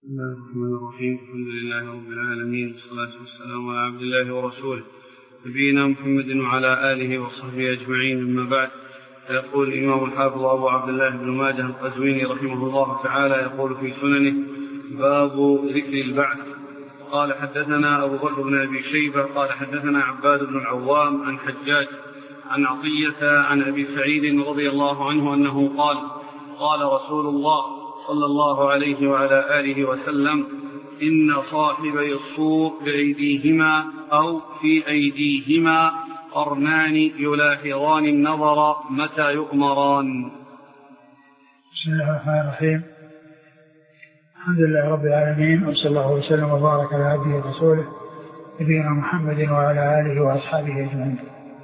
بسم الله الرحمن الرحيم. الحمد لله رب العالمين، والصلاة والسلام على عبد الله ورسوله نبينا محمد وعلى آله وصحبه أجمعين، أما بعد. فيقول الإمام الحافظ أبو عبد الله بن ماجه القزويني رحمه الله تعالى يقول في سننه: باب ذكر البعث. قال: حدثنا أبو بكر بن أبي شيبة قال حدثنا عباد بن العوام عن حجاج عن عطية عن أبي سعيد رضي الله عنه أنه قال: قال رسول الله صلى الله عليه وعلى آله وسلم: إن صاحبي الصور بأيديهما أو في أيديهما قرنان يلاحظان النظر متى يؤمران. بسم الله الرحمن الرحيم. الحمد لله رب العالمين، وصلى الله وسلم وبارك على عبده ورسوله نبينا محمد وعلى آله وأصحابه أجمعين.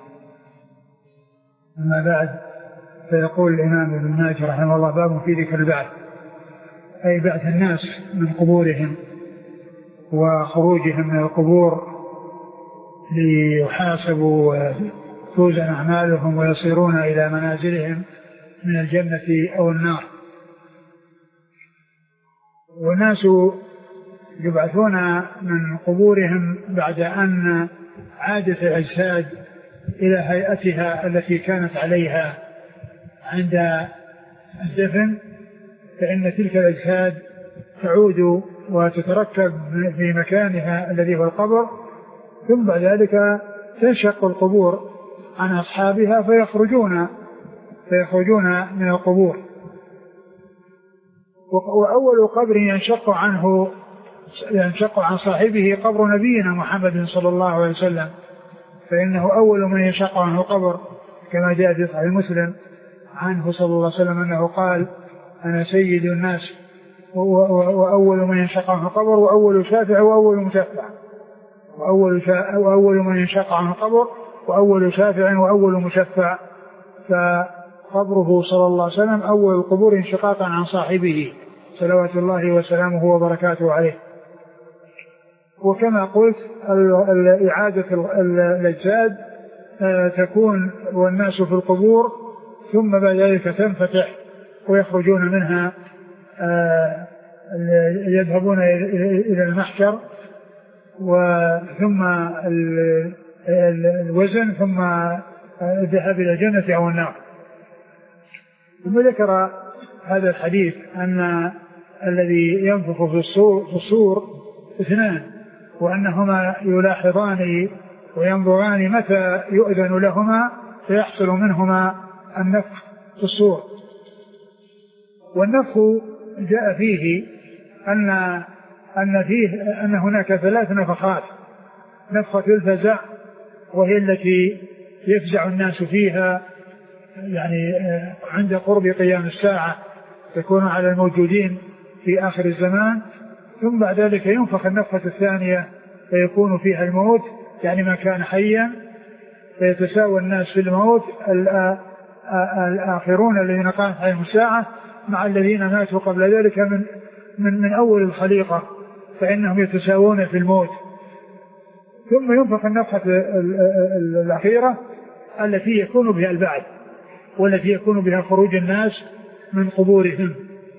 أما بعد، فيقول الإمام ابن ماجه رحمه الله: باب في ذكر البعث، أي بعث الناس من قبورهم وخروجهم من القبور ليحاسبوا وتوزن أعمالهم ويصيرون إلى منازلهم من الجنة أو النار. والناس يبعثون من قبورهم بعد أن عادت الأجساد إلى هيئتها التي كانت عليها عند الدفن، فإن تلك الأجساد تعود وتتركب في مكانها الذي هو القبر، ثم بعد ذلك تنشق القبور عن أصحابها فيخرجون من القبور. وأول قبر ينشق عن صاحبه قبر نبينا محمد صلى الله عليه وسلم، فإنه أول من ينشق عنه القبر، كما جاء في صحيح مسلم عنه صلى الله عليه وسلم أنه قال: أنا سيد الناس وأول من ينشق عنه القبر وأول شافع وأول مشفع، وأول من ينشق عنه القبر وأول شافع وأول مشفع. فقبره صلى الله عليه وسلم أول القبور انشقاقا عن صاحبه صلوات الله وسلامه وبركاته عليه. وكما قلت، إعادة الأجساد تكون والناس في القبور، ثم بعد ذلك تنفتح ويخرجون منها، يذهبون إلى المحشر ثم الوزن، ثم الذهاب إلى الجنة أو النار. ثم ذكر هذا الحديث أن الذي ينفخ في الصور اثنان، وأنهما يلاحظان وينظران متى يؤذن لهما فيحصل منهما النفخ في الصور. والنفخ جاء فيه أن هناك ثلاث نفخات: نفخة الفزع، وهي التي يفزع الناس فيها يعني عند قرب قيام الساعة، تكون على الموجودين في آخر الزمان. ثم بعد ذلك ينفخ النفخة الثانية فيكون فيها الموت، يعني ما كان حيا، فيتساوى الناس في الموت، الآخرون الذين قامت عليهم الساعة مع الذين ماتوا قبل ذلك من أول الخليقة، فإنهم يتساوون في الموت. ثم ينفخ النفخة الأخيرة التي يكون بها البعث، والتي يكون بها خروج الناس من قبورهم.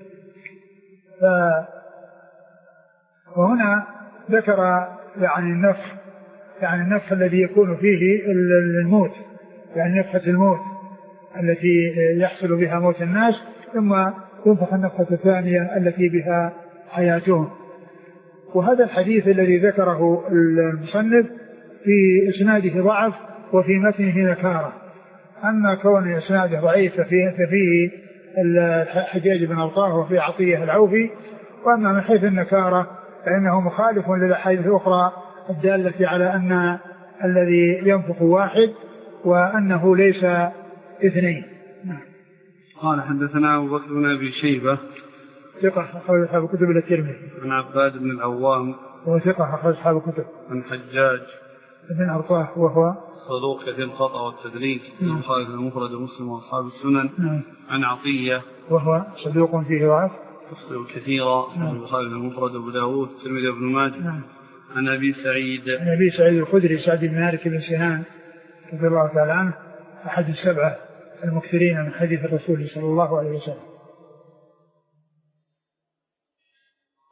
وهنا ذكر يعني النفخ الذي يكون فيه الموت، يعني نفخة الموت التي يحصل بها موت الناس، ثم تنفخ النفخة الثانية التي بها حياتهم. وهذا الحديث الذي ذكره المصنف في إسناده ضعف وفي متنه نكارة. أما كون إسناده ضعيف ففيه الحجاج بن أرطاه وفي عطية العوفي. وأما من حيث النكارة فإنه مخالف للأحاديث الأخرى الدالة على أن الذي ينفخ واحد وأنه ليس اثنين. قال: حدثنا أبو بكر بن أبي شيبة ثقة أخرج أصحاب الكتب إلى الترمذي. عن عباد بن العوام وهو ثقة أخرج أصحاب الكتب. عن حجاج بن أرطاه وهو صدوق كثير الخطأ والتدليس، البخاري المفرد ومسلم وأصحاب السنن. عن عطية وهو صدوق فيه ضعف كثيرا، البخاري المفرد وأبو داود والترمذي وابن ماجه. عن أبي سعيد الخدري سعد بن مالك بن سنان رضي الله تعالى عنه، أحد السبعة المكثرين من حديث الرسول صلى الله عليه وسلم.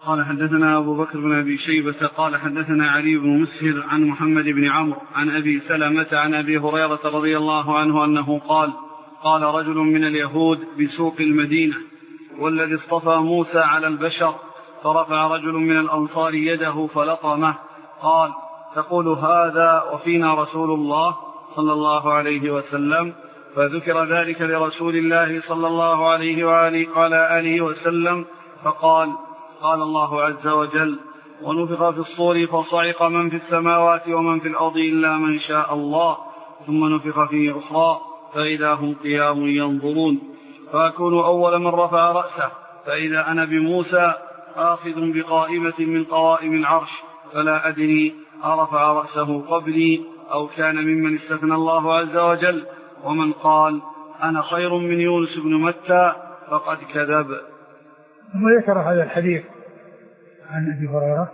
قال حدثنا أبو بكر بن أبي شيبة قال حدثنا علي بن مسهر عن محمد بن عمرو عن أبي سلمة عن أبي هريرة رضي الله عنه أنه قال قال رجل من اليهود بسوق المدينة والذي اصطفى موسى على البشر، فرفع رجل من الأنصار يده فلطمه، قال تقول هذا وفينا رسول الله صلى الله عليه وسلم؟ فذكر ذلك لرسول الله صلى الله عليه وعلى آله وسلم فقال قال الله عز وجل ونفخ في الصور فصعق من في السماوات ومن في الأرض إلا من شاء الله ثم نفخ فيه أخرى فإذا هم قيام ينظرون، فأكون أول من رفع رأسه فإذا أنا بموسى آخذ بقائمة من قوائم العرش، فلا أدري أرفع رأسه قبلي أو كان ممن استثنى الله عز وجل، ومن قال أنا خير من يونس بن متى فقد كذب. ثم ذكر هذا الحديث عن أبي هريرة.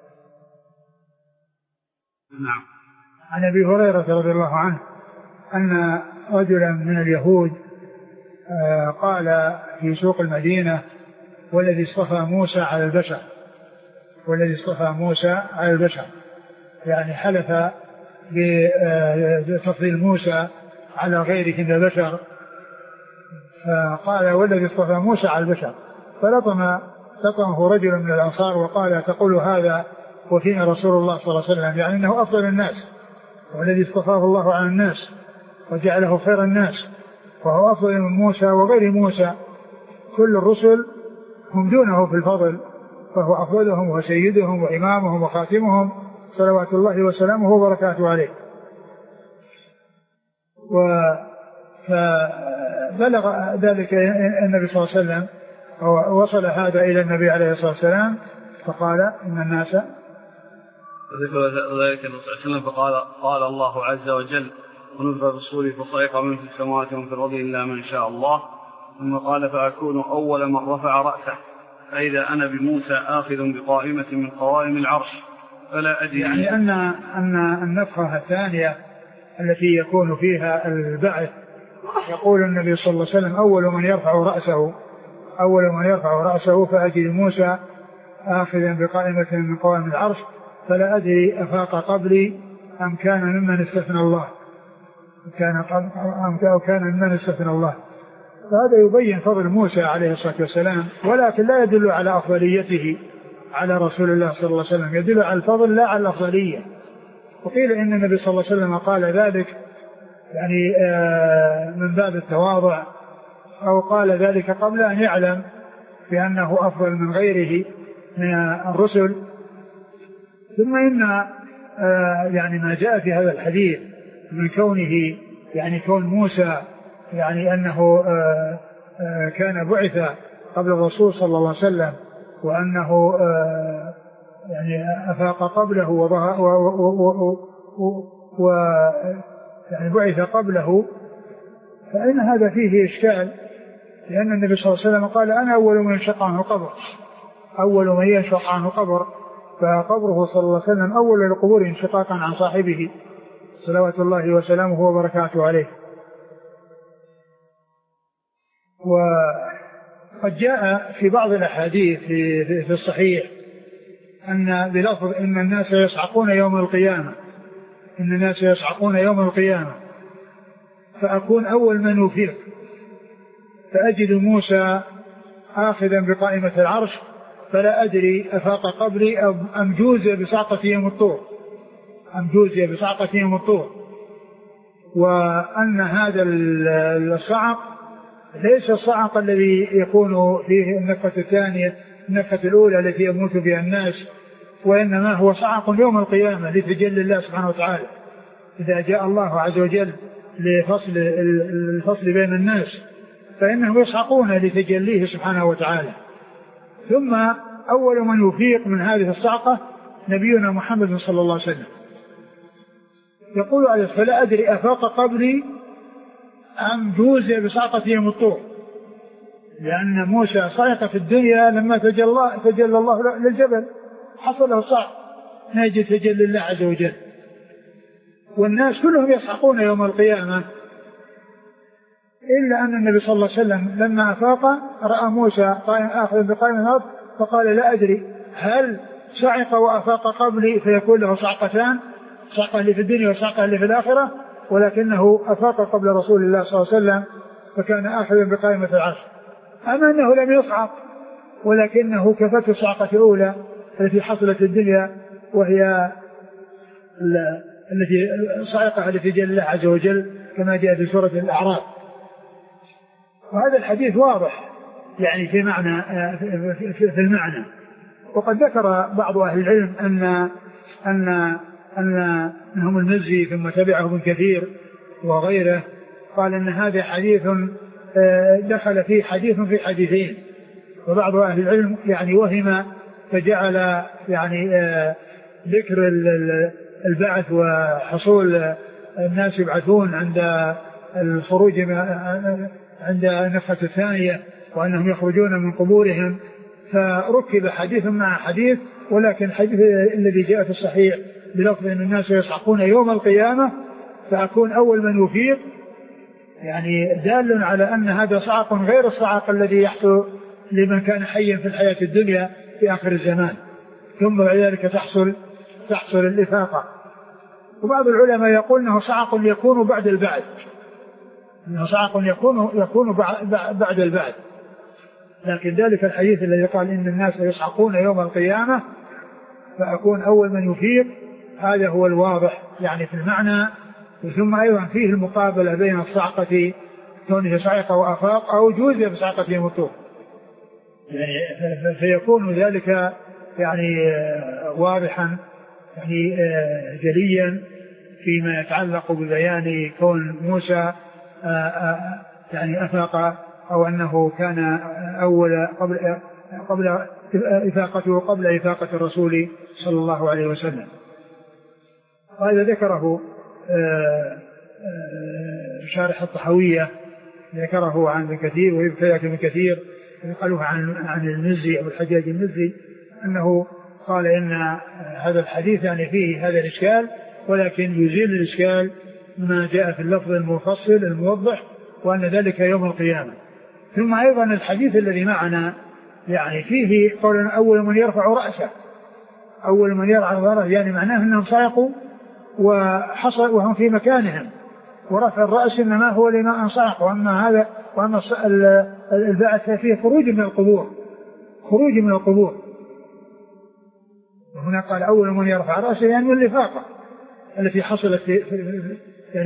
نعم. عن أبي هريرة رضي الله عنه أن رجلا من اليهود قال في سوق المدينة والذي اصطفى موسى على البشر، والذي اصطفى موسى على البشر، يعني حلف بتفضيل موسى على غيره من البشر، فقال والذي اصطفى موسى على البشر، فلطمه رجل من الأنصار وقال تقول هذا وفينا رسول الله صلى الله عليه وسلم، يعني أنه أفضل الناس والذي اصطفاه الله على الناس وجعله خير الناس، وهو أفضل من موسى وغير موسى، كل الرسل هم دونه في الفضل، فهو أفضلهم وسيدهم وإمامهم وخاتمهم صلوات الله وسلامه وبركاته عليه. فبلغ ذلك النبي صلى الله عليه وسلم ووصل هذا إلى النبي عليه الصلاة والسلام فقال إن الناس وذكر ذلك النبي صلى الله عليه وسلم فقال قال الله عز وجل ونفخ في الصور فصعق من في السماوات ومن في الأرض إلا من شاء الله، ثم قال فأكون أول من رفع رأسه فإذا أنا بموسى آخذ بقائمة من قوائم العرش، فلا أدري. يعني أن النفخة الثانية التي يكون فيها البعث يقول النبي صلى الله عليه وسلم أول من يرفع رأسه فأجد موسى آخذا بقائمة من قوائم العرش، فلا أدري أفاق قبلي أم كان ممن استثنى الله، كان ممن استثنى الله. فهذا يبين فضل موسى عليه الصلاة والسلام، ولكن لا يدل على أفضليته على رسول الله صلى الله عليه وسلم، يدل على الفضل لا على الأفضلية. وقيل إن النبي صلى الله عليه وسلم قال ذلك يعني من باب التواضع، أو قال ذلك قبل أن يعلم بأنه أفضل من غيره من الرسل. ثم إن يعني ما جاء في هذا الحديث من كونه يعني كون موسى يعني أنه كان بعث قبل الرسول صلى الله عليه وسلم، وأنه يعني أفاق قبله يعني بعث قبله، فإن هذا فيه إشكال، لأن النبي صلى الله عليه وسلم قال أنا أول من ينشق عنه قبر، أول من ينشق عنه قبر، فقبره صلى الله عليه وسلم أول القبور انشقاقا عن صاحبه صلوات الله وسلامه وبركاته عليه. وقد جاء في بعض الأحاديث في الصحيح أن بلفظ إن الناس يصعقون يوم القيامة، إن الناس يصعقون يوم القيامة فأكون أول من يفيق، فأجد موسى آخذا بقائمة العرش، فلا أدري أفاق قبلي أم جوزي بصعقة يوم الطور، وأن هذا الصعق ليس الصعق الذي يكون فيه النفخة الثانية، النفخة الأولى التي يموت بها الناس، وإنما هو صعق يوم القيامة لتجلي الله سبحانه وتعالى إذا جاء الله عز وجل لفصل الفصل بين الناس، فإنهم يصعقون لتجليه سبحانه وتعالى. ثم أول من يفيق من هذه الصعقة نبينا محمد صلى الله عليه وسلم، يقول عليه فلا أدري أفاق قبلي أم جوزي بصعقة يوم الطور، لأن موسى صعق في الدنيا لما تجلى الله للجبل حصل له صعق ناجي تجلي الله عز وجل، والناس كلهم يصعقون يوم القيامة، إلا أن النبي صلى الله عليه وسلم لما أفاق رأى موسى آخذ بقائم الأرض فقال لا أدري هل صعق وأفاق قبلي فيكون له صعقتان، صعقة اللي في الدنيا وصعقة اللي في الآخرة، ولكنه أفاق قبل رسول الله صلى الله عليه وسلم فكان آخذا بقائمة العرش، أما أنه لم يصعق ولكنه كفته الصعقة الأولى التي حصلت في الدنيا وهي التي صعقها التي جل الله عز وجل كما جاء في سورة الأعراف. وهذا الحديث واضح يعني في معنى في المعنى. وقد ذكر بعض أهل العلم أنهم المزي ثم تبعه ابن كثير وغيره قال أن هذا حديث دخل فيه حديث في حديثين، وبعض أهل العلم يعني وهم فجعل يعني ذكر البعث وحصول الناس يبعثون عند الخروج عند النفخة الثانية وأنهم يخرجون من قبورهم، فركب حديث مع حديث، ولكن الحديث الذي جاء في الصحيح بلفظ أن الناس يصعقون يوم القيامة فأكون أول من يفيق، يعني دال على أن هذا صعق غير الصعق الذي يحصل لمن كان حيا في الحياة الدنيا في آخر الزمان، ثم بعد ذلك تحصل الإفاقة. وبعض العلماء يقول أنه صعق يكون بعد البعث، أنه صعق يكون بعد البعث، لكن ذلك الحديث الذي قال إن الناس يصعقون يوم القيامة فأكون أول من يفيق هذا هو الواضح يعني في المعنى. ثم أيضا فيه المقابلة بين الصعقة كونه صعق وأفاق أو جوز بصعقة يموتون، يعني فيكون ذلك يعني واضحا يعني جليا فيما يتعلق ببيان كون موسى يعني أفاق أو أنه كان أول قبل إفاقته قبل إفاقة الرسول صلى الله عليه وسلم. وهذا ذكره شارح الطحوية ذكره عن ابن كثير، ويبكي ابن كثير يقاله عن المزي أو الحجاج المزي أنه قال إن هذا الحديث يعني فيه هذا الإشكال، ولكن يزيل الإشكال ما جاء في اللفظ المفصل الموضح وأن ذلك يوم القيامة. ثم أيضا الحديث الذي معنا يعني فيه قول أول من يرفع رأسه، أول من يرفع رأسه يعني معناه أنهم صعقوا وحصل وهم في مكانهم، ورفع الرأس إنما هو لما أنصعق، وأما البعث فيه خروج من القبور. وهنا قال أول من يرفع رأسه يعني الإفاقة التي حصلت يعني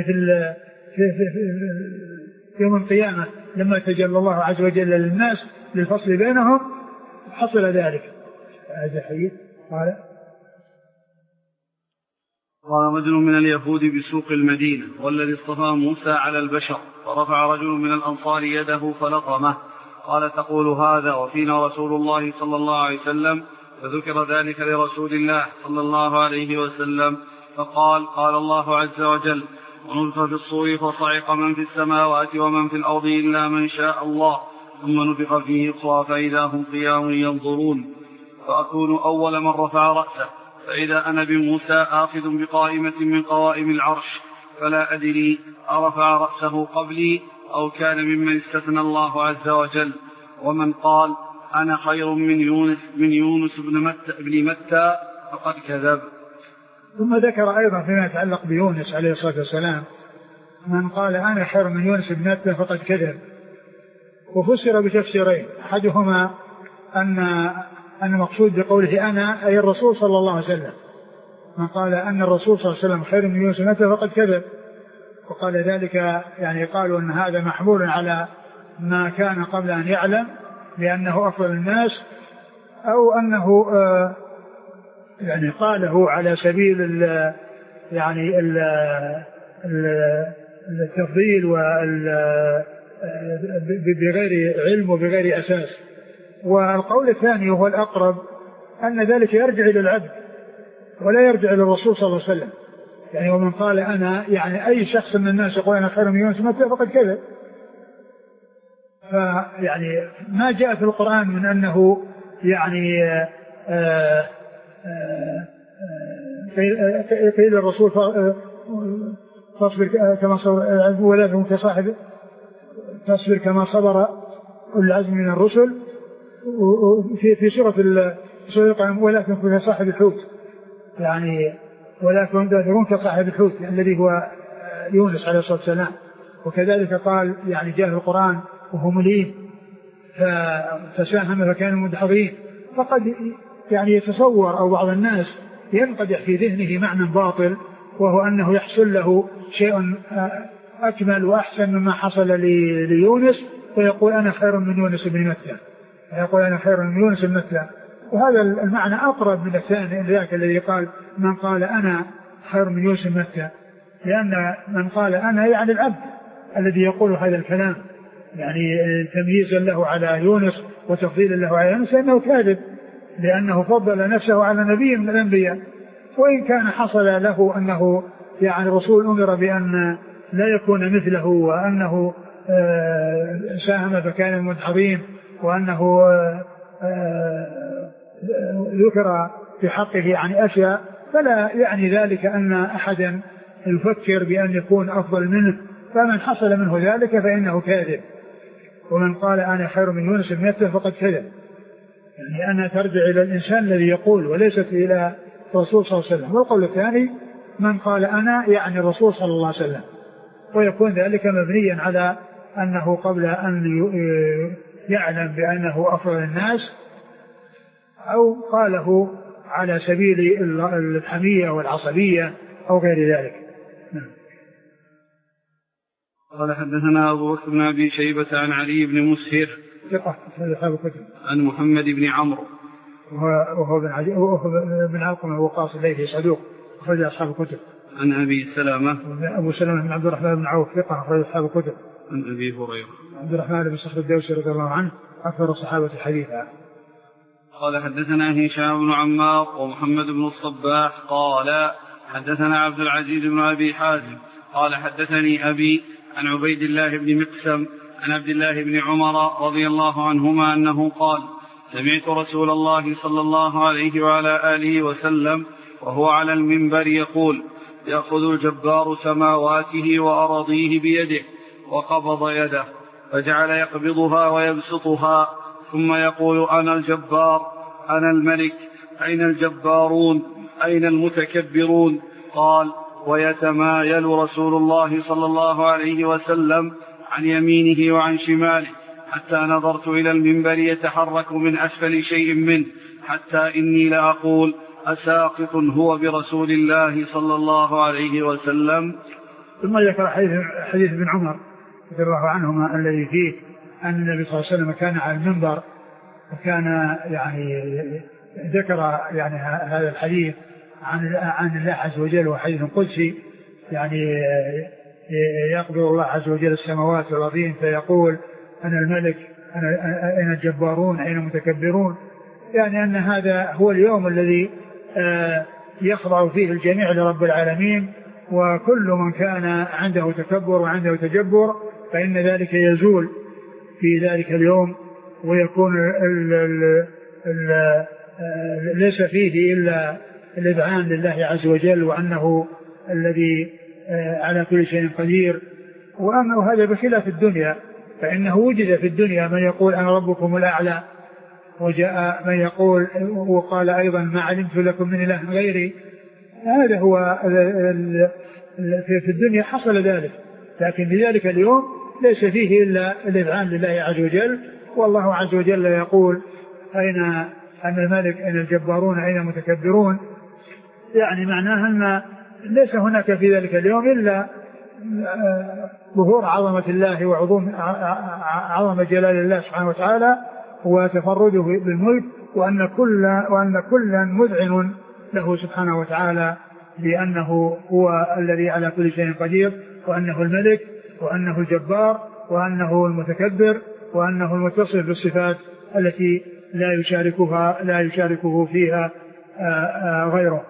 في يوم القيامة لما تجلى الله عز وجل للناس للفصل بينهم حصل ذلك. هذا حديث قال رجل من اليهود بسوق المدينة والذي اصطفى موسى على البشر، ورفع رجل من الأنصار يده فلطمه، قال تقول هذا وفينا رسول الله صلى الله عليه وسلم؟ فذكر ذلك لرسول الله صلى الله عليه وسلم فقال قال الله عز وجل ونفخ في الصور فصعق من في السماوات ومن في الأرض إلا من شاء الله ثم نفخ فيه أخرى فإذا هم قيام ينظرون، فأكون أول من رفع رأسه، فإذا أنا بموسى آخذ بقائمة من قوائم العرش، فلا أدري أرفع رأسه قبلي أو كان ممن استثنى الله عز وجل. ومن قال أنا خير من يونس بن متى فقد كذب. ثم ذكر أيضا فيما يتعلق بيونس عليه الصلاة والسلام من قال أنا خير من يونس بن متى فقد كذب، وفسر بتفسيرين، أحدهما أن مقصود بقوله أنا أي الرسول صلى الله عليه وسلم، من قال أن الرسول صلى الله عليه وسلم خير من يونس بن متى فقد كذب، وقال ذلك يعني قالوا أن هذا محمول على ما كان قبل أن يعلم لأنه أفضل الناس، أو أنه يعني قاله على سبيل يعني التفضيل بغير علم وبغير أساس. والقول الثاني وهو الأقرب أن ذلك يرجع إلى العبد ولا يرجع إلى الرسول صلى الله عليه وسلم، يعني ومن قال أنا يعني أي شخص من الناس يقول أنا خير من يونس بن متى فقد كذب. فيعني ما جاء في القرآن من أنه يعني قيل الرسول فاصبر كما صبر ولا كصاحب فاصبر كما صبر أولي العزم من الرسل، في سورة القلم ولكن كن صاحب الحوت، يعني ولكن تذرون كصاحب الحوت الذي هو يونس عليه الصلاة والسلام. وكذلك قال يعني جاء القرآن وهو مليم فساهم فكان مدحضين. فقد يعني يتصور أو بعض الناس ينقدح في ذهنه معنى باطل، وهو أنه يحصل له شيء أكمل وأحسن مما حصل ليونس، ويقول أنا خير من يونس بن متى، يقول أنا خير من يونس بن متى. وهذا المعنى أقرب من الثاني ذاك الذي قال من قال أنا خير من يونس بن متى، لأن من قال أنا يعني العبد الذي يقول هذا الكلام، يعني تمييزا له على يونس وتفضيلا له على يونس، لأنه كاذب، لأنه فضل نفسه على نبي من الأنبياء. وإن كان حصل له أنه يعني الرسول أمر بأن لا يكون مثله، وأنه ساهم فكان مدحضين، وأنه ذكر في حقه يعني أشياء، فلا يعني ذلك أن أحدا يفكر بأن يكون أفضل منه. فمن حصل منه ذلك فإنه كاذب. ومن قال أنا خير من يونس بن متى فقد كذب، يعني أنا ترجع إلى الإنسان الذي يقول وليست إلى الرسول صلى الله عليه وسلم. والقول الثاني من قال أنا يعني الرسول صلى الله عليه وسلم، ويكون ذلك مبنيا على أنه قبل أن يعلم بأنه أفضل الناس، أو قاله على سبيل الحمية والعصبية أو غير ذلك. قال حدثنا أبو بكر بن أبي شيبة عن علي بن مسهر ثقة أصحاب الكتب، عن محمد بن عمرو وهو بن علقمة وقاص الليثي صدوق أخرج أصحاب الكتب. عن أبي سلمة أبو سلمة بن عبد الرحمن بن عوف ثقة أخرج أصحاب الكتب. عن أبي هريرة عبد الرحمن بن صخر الدوسي رضي الله عنه أكثر الصحابة حديثا. قال حدثنا هشام بن عمار ومحمد بن الصباح قال حدثنا عبد العزيز بن أبي حازم قال حدثني أبي عن عبيد الله بن مقسم عن عبد الله بن عمر رضي الله عنهما أنه قال سمعت رسول الله صلى الله عليه وعلى آله وسلم وهو على المنبر يقول يأخذ الجبار سماواته وأراضيه بيده وقبض يده فجعل يقبضها ويبسطها ثم يقول أنا الجبار أنا الملك أين الجبارون أين المتكبرون. قال ويتمايل رسول الله صلى الله عليه وسلم عن يمينه وعن شماله حتى نظرت إلى المنبر يتحرك من أسفل شيء منه حتى إني لأقول أساقط هو برسول الله صلى الله عليه وسلم. ثم ذكر حديث ابن عمر رضي الله عنهما الذي فيه أن النبي صلى الله عليه وسلم كان على المنبر، وكان يعني ذكر يعني هذا الحديث عن الله عز وجل، وحديث قدسي يعني يقبض الله عز وجل السماوات والأرضين فيقول أنا الملك أين الجبارون أين المتكبرون، يعني أن هذا هو اليوم الذي يخضع فيه الجميع لرب العالمين، وكل من كان عنده تكبر وعنده تجبر فإن ذلك يزول في ذلك اليوم، ويكون ليس فيه إلا الإذعان لله عز وجل وأنه الذي على كل شيء قدير. وأما هذا بخلاف الدنيا، فإنه وجد في الدنيا من يقول أنا ربكم الأعلى، وجاء من يقول وقال أيضا ما علمت لكم من إله غيري. هذا هو في الدنيا حصل ذلك، لكن في ذلك اليوم ليس فيه إلا الإذعان لله عز وجل. والله عز وجل يقول أين الملك أين الجبارون أين المتكبرون، يعني معناها أن ليس هناك في ذلك اليوم إلا ظهور عظمة الله وعظمة جلال الله سبحانه وتعالى وتفرده بالملك، وأن كلا مذعن له سبحانه وتعالى بأنه هو الذي على كل شيء قدير، وأنه الملك وأنه الجبار وأنه المتكبر وأنه المتصف بالصفات التي لا يشاركه فيها غيره.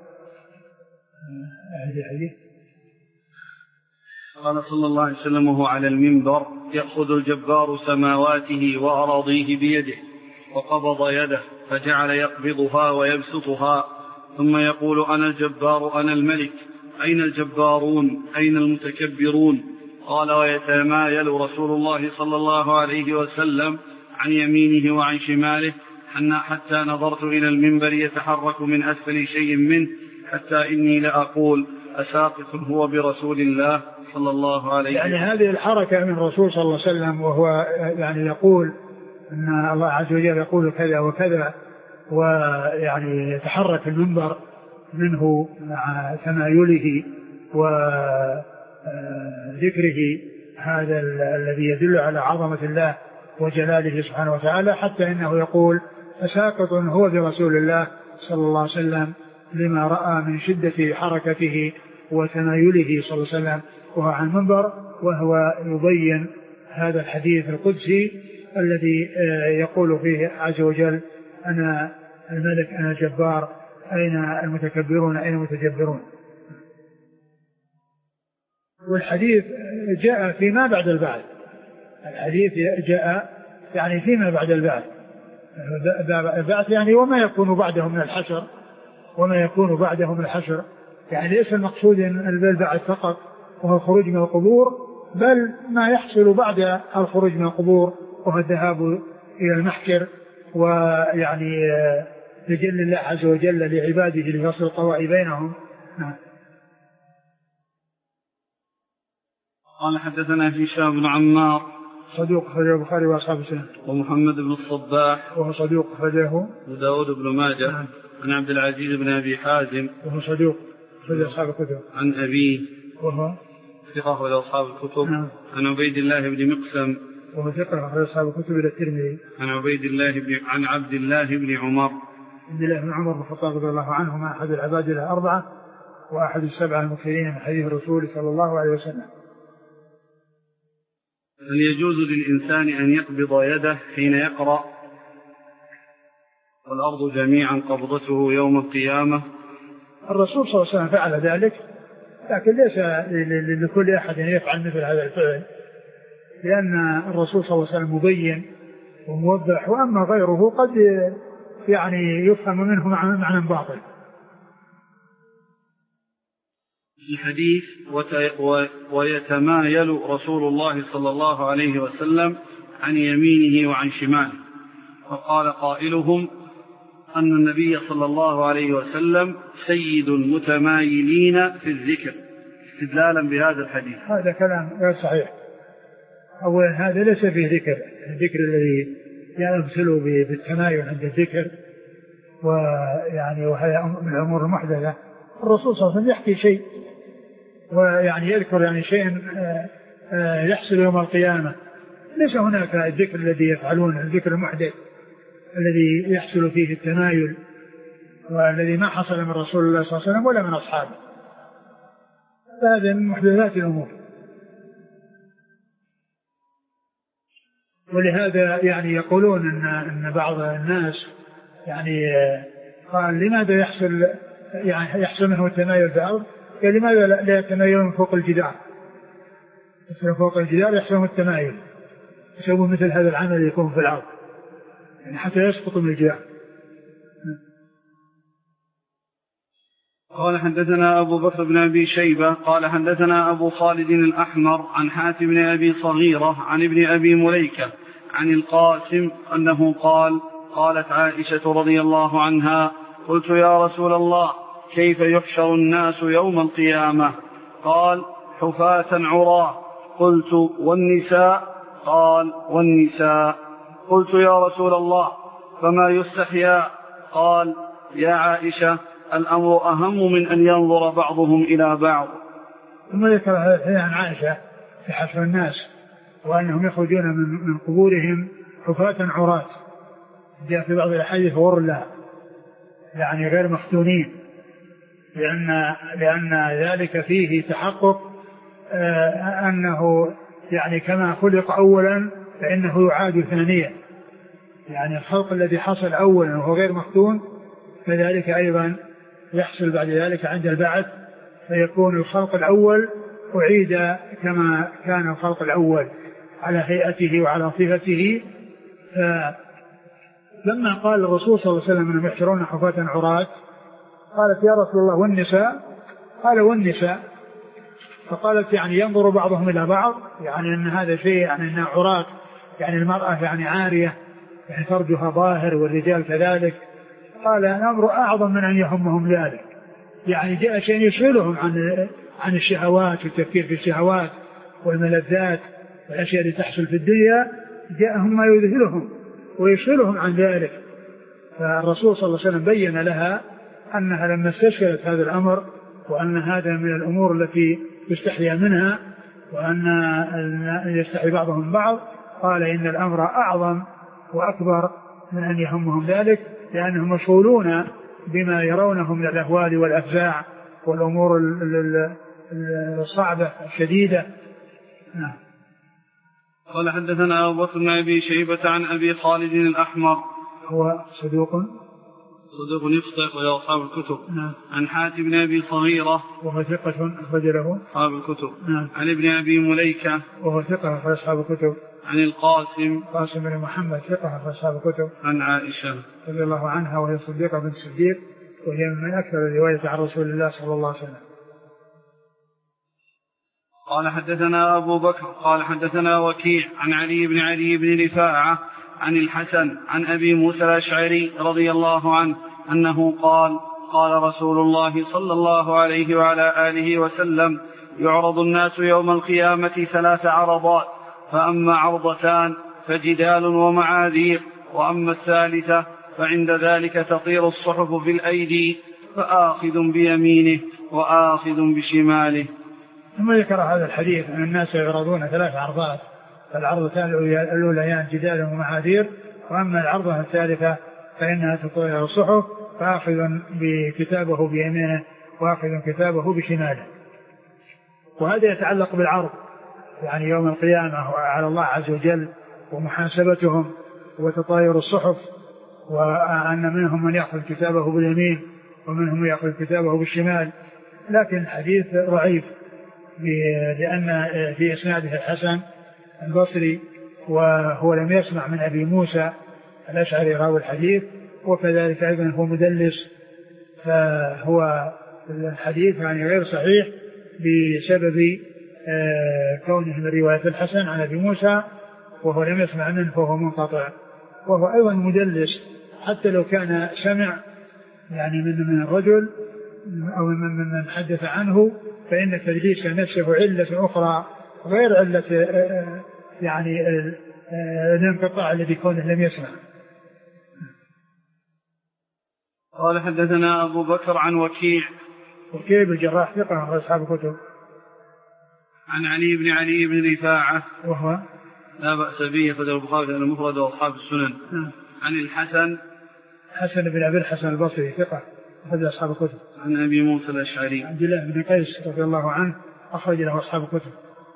قال صلى الله عليه وسلم وهو على المنبر يأخذ الجبار سماواته وأراضيه بيده وقبض يده فجعل يقبضها ويبسطها ثم يقول أنا الجبار أنا الملك أين الجبارون أين المتكبرون. قال ويتمايل رسول الله صلى الله عليه وسلم عن يمينه وعن شماله حتى نظرت إلى المنبر يتحرك من أسفل شيء منه حتى إني لأقول أساقط هو برسول الله صلى الله عليه وسلم. يعني هذه الحركة من الرسول صلى الله عليه وسلم وهو يعني يقول أن الله عز وجل يقول كذا وكذا، ويعني يتحرك المنبر منه مع تمايله وذكره، هذا الذي يدل على عظمة الله وجلاله سبحانه وتعالى، حتى إنه يقول أساقط هو برسول الله صلى الله عليه وسلم لما رأى من شدة حركته وتمايله صلى الله عليه وسلم وهو على المنبر، وهو يبين هذا الحديث القدسي الذي يقول فيه عز وجل أنا الملك أنا الجبار أين المتكبرون أين المتجبرون. والحديث جاء فيما بعد البعث، الحديث جاء يعني فيما بعد البعث يعني وما يكون بعده من الحشر، وما يكون بعده من الحشر، يعني ليس المقصود البعث فقط وهو الخروج من القبور، بل ما يحصل بعد الخروج من القبور وهو الذهاب إلى المحشر، ويعني لجل الله عز وجل لعباده لفصل القضاء بينهم. قال حدثنا هشام بن عمار صدوق أخرجه البخاري وأصحاب السنن، ومحمد بن الصباح وهو صدوق أخرجه وداود بن ماجه عن عبد العزيز بن أبي حازم وهو صدوق أخرج أصحاب الكتب عن أبيه وهو ثقة إلى أصحاب الكتب عن عبيد الله بن مقسم وهو ثقة أخرج أصحاب الكتب إلى الترمذي عن عبد الله بن عمر عبد الله بن عمر بن الخطاب رضي الله عنهما أحد العباد الأربعة وأحد السبعة المكثرين من حديث الرسول صلى الله عليه وسلم. هل يجوز للإنسان أن يقبض يده حين يقرأ والأرض جميعا قبضته يوم القيامة؟ الرسول صلى الله عليه وسلم فعل ذلك، لكن ليس لكل أحد أن يفعل مثل هذا الفعل، لأن الرسول صلى الله عليه وسلم مبين وموضح، وأما غيره قد يعني يفهم منه معنى باطل. الحديث ويتمايل رسول الله صلى الله عليه وسلم عن يمينه وعن شماله، فقال قائلهم أن النبي صلى الله عليه وسلم سيد المتمايلين في الذكر استدلالا بهذا الحديث. هذا كلام غير صحيح. أولا هذا ليس فيه الذكر الذي يمثل بالتمايل عند الذكر، ويعني وهي من الأمور المحدثة. الرسول صلى الله عليه وسلم يحكي شيء ويعني يذكر يعني شيء يحصل يوم القيامة، ليس هناك الذكر الذي يفعلون الذكر المحدث الذي يحصل فيه التمايل، والذي ما حصل من رسول الله صلى الله عليه وسلم ولا من أصحابه، هذا من محدثات الأمور. ولهذا يعني يقولون أن بعض الناس يعني قال لماذا يحصل منه التمايل في الأرض؟ قال لماذا لا يتمايل من فوق الجدار؟ يصير فوق الجدار يحصل منه التمايل، يسوون مثل هذا العمل يكون في الأرض يعني حتى يسقط من الجدار. قال حدثنا أبو بكر بن أبي شيبة قال حدثنا أبو خالد الأحمر عن حاتم بن أبي صغيرة عن ابن أبي مليكة عن القاسم أنه قال قالت عائشة رضي الله عنها قلت يا رسول الله كيف يحشر الناس يوم القيامة؟ قال حفاة عراة. قلت والنساء؟ قال والنساء. قلت يا رسول الله فما يستحيا؟ قال يا عائشة الأمر أهم من أن ينظر بعضهم إلى بعض. ثم ذكر هذا الحديث عن عائشة في حشر الناس وأنهم يخرجون من قبورهم حفاة عراة، جاء في بعض الأحاديث غرلا يعني غير مختونين، لأن ذلك فيه تحقق أنه يعني كما خلق أولا فإنه يعاد ثانيا، يعني الخلق الذي حصل أولا وهو غير مختون فذلك أيضا يحصل بعد ذلك عند البعث، فيكون الخلق الأول أعيد كما كان الخلق الأول على هيئته وعلى صفته. فلما قال الرسول صلى الله عليه وسلم أنهم يحشرون حفاة عراة قالت يا رسول الله والنساء؟ قال والنساء. فقالت يعني ينظر بعضهم إلى بعض، يعني أن هذا شيء يعني أنها عراة، يعني المرأة يعني عارية يعني فرجها ظاهر والرجال كذلك. قال الأمر أعظم من أن يهمهم ذلك، يعني جاء شيء يشغلهم عن الشهوات والتفكير في الشهوات والملذات والأشياء اللي تحصل في الدنيا، جاءهم ما يذهلهم ويشغلهم عن ذلك. فالرسول صلى الله عليه وسلم بين لها أنها لما استشكلت هذا الأمر وأن هذا من الأمور التي يستحيا منها وأن يستحي بعضهم من بعض، قال إن الأمر أعظم وأكبر من أن يهمهم ذلك، لأنهم مشغولون بما يرونه من الأهوال والأفزاع والأمور الصعبة الشديدة. قال حدثنا أبو بكر بن أبي شيبة عن أبي خالد الأحمر هو صدوق يخطئ وله أصحاب الكتب. عن حاتم بن أبي صغيرة وهو ثقة أخرج له أصحاب الكتب. عن ابن أبي مليكة وهو ثقة أخرج أصحاب الكتب. عن القاسم بن محمد ثقة أخرج أصحاب الكتب. عن عائشة رضي الله عنها وهي صديقة بنت الصديق وهي من أكثر الرواية عن رسول الله صلى الله عليه وسلم. قال حدثنا أبو بكر قال حدثنا وكيع عن علي بن رفاعة عن الحسن عن أبي موسى الأشعري رضي الله عنه أنه قال رسول الله صلى الله عليه وعلى آله وسلم: يعرض الناس يوم القيامة 3 عرضات، فأما عرضتان فجدال ومعاذير، وأما الثالثة فعند ذلك تطير الصحف في الأيدي، فآخذ بيمينه وآخذ بشماله. ثم ذكر هذا الحديث أن الناس يعرضون 3 عرضات، فالعرضتان الأوليان جدال ومعاذير، وأما العرضة الثالثة فإنها تطير الصحف، فآخذ بكتابه بيمينه وآخذ كتابه بشماله. وهذا يتعلق بالعرض، يعني يوم القيامة على الله عز وجل ومحاسبتهم وتطاير الصحف، وأن منهم من يأخذ كتابه باليمين ومنهم من يأخذ كتابه بالشمال. لكن الحديث ضعيف لأن في إسناده الحسن البصري، وهو لم يسمع من أبي موسى الأشعري راوي الحديث، وكذلك أيضا هو مدلس، فهو الحديث يعني غير صحيح بسبب كونه من رواية الحسن عن أبي موسى وهو لم يسمع منه، فهو منقطع، وهو أيضا مدلس. حتى لو كان سمع يعني من الرجل أو من حدث عنه، فإن التدليس نفسه علة أخرى غير علة يعني الانقطاع الذي كونه لم يسمع. قال حدثنا أبو بكر عن وكيع بن الجراح ثقة أخرج أصحاب الكتب. عن علي بن رفاعة وهو لا بأس به، أخرجه البخاري المفرد وأصحاب السنن. عن الحسن بن أبي الحسن البصري ثقة أخرج أصحاب الكتب. عن أبي موسى الأشعري عبد الله بن قيس رضي الله عنه أخرج له أصحاب الكتب.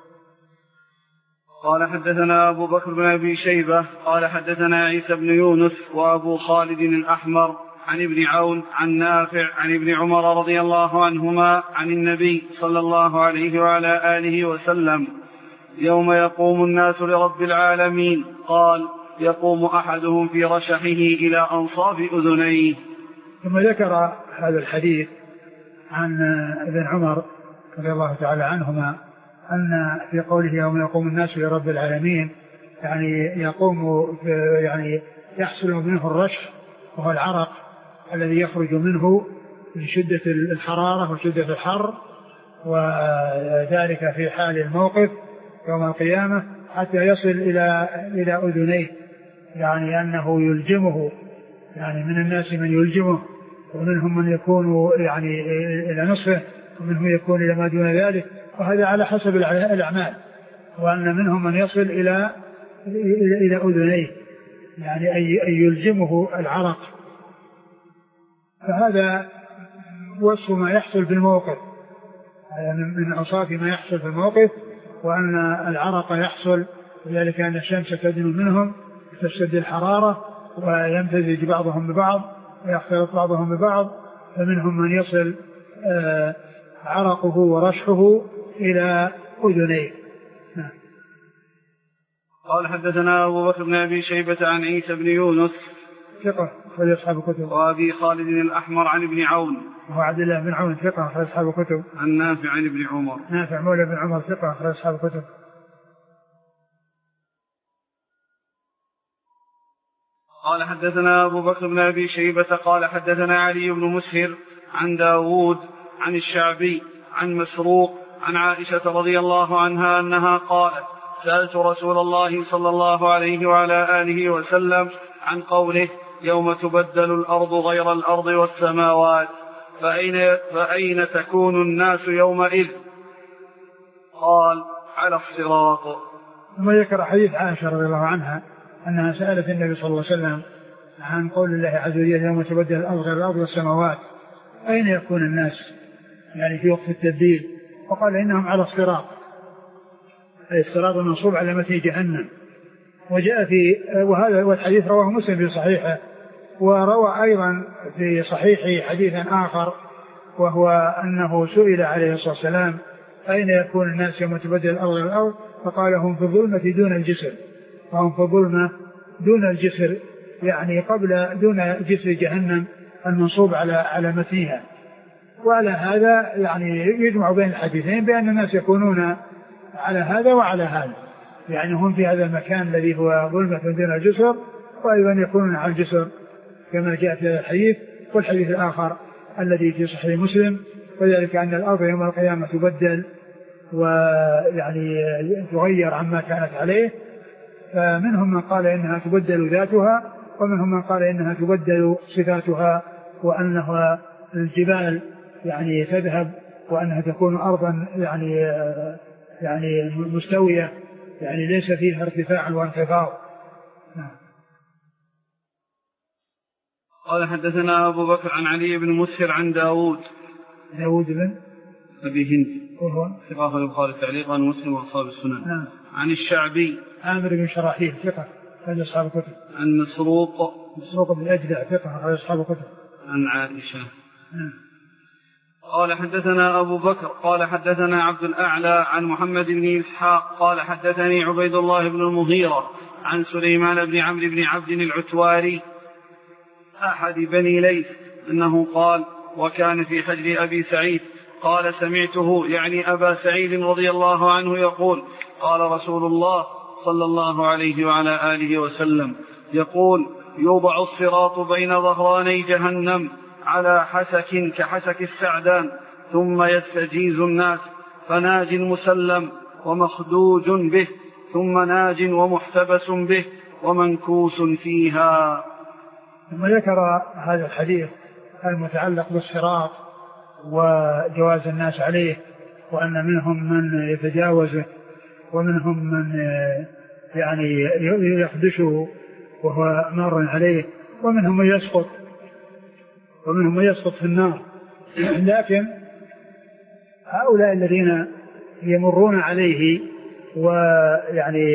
قال حدثنا أبو بكر بن أبي شيبة قال حدثنا عيسى بن يونس وأبو خالد الأحمر عن ابن عون عن نافع عن ابن عمر رضي الله عنهما عن النبي صلى الله عليه وعلى آله وسلم: يوم يقوم الناس لرب العالمين، قال: يقوم أحدهم في رشحه إلى أنصاف أذنيه. ثم ذكر هذا الحديث عن ابن عمر رضي الله تعالى عنهما أن في قوله يوم يقوم الناس لرب العالمين، يعني يقوم يعني يحصل منه الرشح، وهو العرق الذي يخرج منه من شدة الحرارة وشدة الحر، وذلك في حال الموقف يوم القيامة حتى يصل إلى أذنيه، يعني أنه يلجمه، يعني من الناس من يلجمه، ومنهم من يكون يعني إلى نصفه، ومنهم يكون إلى ما دون ذلك، وهذا على حسب الأعمال، وأن منهم من يصل إلى أذنيه، يعني أن يلجمه العرق. فهذا وصف ما يحصل في الموقف، من أوصاف ما يحصل في الموقف، وأن العرق يحصل، وذلك أن الشمس تدنو منهم تشتد الحرارة ويمتزج بعضهم ببعض ويختلط بعضهم ببعض، فمنهم من يصل عرقه ورشحه إلى أذنيه. قال حدثنا أبو بكر بن أبي شيبة عن عيسى بن يونس ثقة أخرج أصحاب الكتب. وأبي خالد الأحمر عن ابن عون وهو عبد الله بن عون ثقة أخرج أصحاب الكتب. عن نافع عن ابن عمر نافع مولى بن عمر ثقة أخرج أصحاب الكتب. قال حدثنا أبو بكر بن أبي شيبة قال حدثنا علي بن مسهر عن داود عن الشعبي عن مسروق عن عائشة رضي الله عنها أنها قالت سألت رسول الله صلى الله عليه وعلى آله وسلم عن قوله يوم تبدل الأرض غير الأرض والسماوات فأين تكون الناس يومئذ؟ قال على الصراط. ثم ذكر حديث عائشة رضي الله عنها أنها سألت النبي صلى الله عليه وسلم عن قول الله عز وجل يوم تبدل الأرض غير الأرض والسماوات أين يكون الناس يعني في وقت التبديل؟ وقال إنهم على الصراط، أي الصراط المنصوب على متن جهنم. وجاء في وهذا والحديث رواه مسلم في صحيحه، وروى أيضا في صحيحه حديثا آخر وهو أنه سئل عليه الصلاة والسلام أين يكون الناس يوم تبدل الأرض غير الأرض؟ فقال هم في الظلمة دون الجسر، وهم في الظلمة دون الجسر يعني دون جسر جهنم المنصوب على متنها. وعلى هذا يعني يجمع بين الحديثين بأن الناس يكونون على هذا وعلى هذا، يعني هم في هذا المكان الذي هو ظلمة دون الجسر، وأيضا يكونون على الجسر كما جاء في هذا الحديث. والحديث الآخر الذي في صحيح مسلم وذلك أن الأرض يوم القيامة تبدل ويعني تغير عما كانت عليه، فمنهم من قال إنها تبدل ذاتها، ومنهم من قال إنها تبدل صفاتها، وأنها الجبال يعني تذهب، وأنها تكون أرضا يعني مستوية يعني ليس فيها ارتفاع وانخفاض. قال حدثنا أبو بكر عن علي بن مسهر عن داود بن أبي هند وهو ثقة البخاري تعليقا مسلم وأصحاب السنن. عن الشعبي عامر بن شراحيل ثقة أخرج أصحاب الكتب. عن مسروق بن الأجدع ثقة أخرج أصحاب الكتب. عن عائشة. قال حدثنا أبو بكر قال حدثنا عبد الأعلى عن محمد بن إسحاق قال حدثني عبيد الله بن المغيرة عن سليمان بن عمرو بن عبد العتواري أحد بني ليث أنه قال وكان في حجر أبي سعيد قال سمعته يعني أبا سعيد رضي الله عنه يقول قال رسول الله صلى الله عليه وعلى آله وسلم يقول يوضع الصراط بين ظهراني جهنم على حسك كحسك السعدان ثم يستجيز الناس فناج مسلم ومخدوج به ثم ناج ومحتبس به ومنكوس فيها. ثم ذكر هذا الحديث المتعلق بالصراط وجواز الناس عليه، وأن منهم من يتجاوزه ومنهم من يعني يخدشه وهو مار عليه، ومنهم من يسقط في النار. لكن هؤلاء الذين يمرون عليه ويعني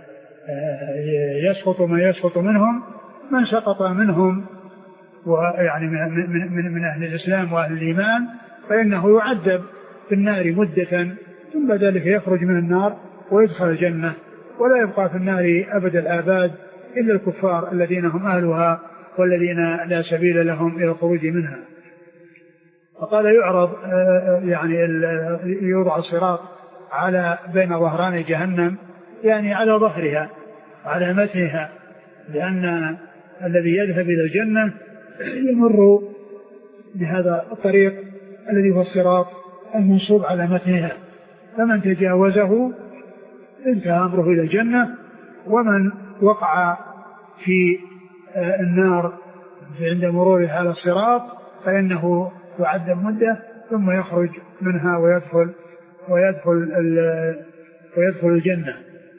يسقط ما يسقط منهم من سقط منهم ويعني من أهل الإسلام وأهل الإيمان فإنه يعذب في النار مدة ثم ذلك يخرج من النار ويدخل الجنة، ولا يبقى في النار أبد الآباد إلا الكفار الذين هم أهلها والذين لا سبيل لهم إلى الخروج منها. فقال يعرض يعني يوضع الصراط على بين ظهران جهنم يعني على ظهرها على متنها، لأن الذي يذهب إلى الجنة يمر بهذا الطريق الذي هو الصراط المنصوب على متنها، فمن تجاوزه انتهى أمره إلى الجنة، ومن وقع في النار عند مروره على الصراط فإنه يعذب مدة ثم يخرج منها ويدخل الجنة.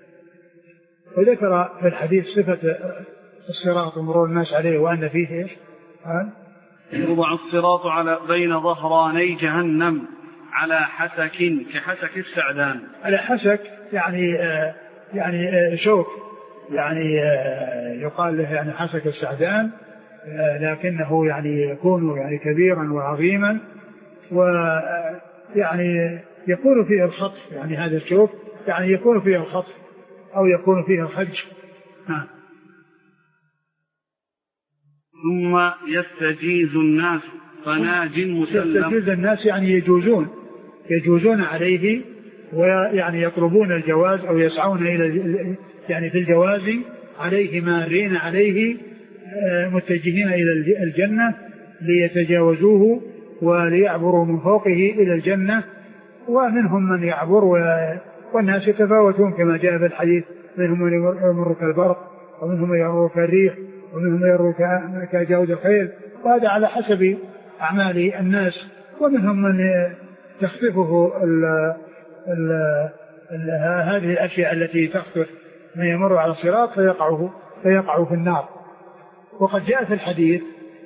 وذكر في الحديث صفة الصراط ومرور الناس عليه وأن فيه إيش؟ يوضع الصراط على بين ظهراني جهنم على حسك كحسك السعدان. على حسك يعني شوك يعني يقال له يعني حسك السعدان، لكنه يعني يكون يعني كبيرا وعظيما ويعني يكون فيه الخطف، يعني هذا الشوك يعني يكون فيه الخطف أو يكون فيه الخدش. ثم يستجيز الناس فناج مسلم. يستجيز الناس يعني يجوزون عليه ويعني يطلبون الجواز أو يسعون إلى يعني في الجواز عليه مارين عليه متجهين إلى الجنة ليتجاوزوه وليعبروا من فوقه إلى الجنة، ومنهم من يعبر والناس يتفاوتون كما جاء في الحديث، منهم من يمر كالبرق ومنهم من يمر كالريح ومنهم من يمر كجود الخيل، وهذا على حسب أعمال الناس، ومنهم من تخطفه هذه الأشياء التي تخطف من يمر على الصراط فيقع في النار. وقد جاء في الحديث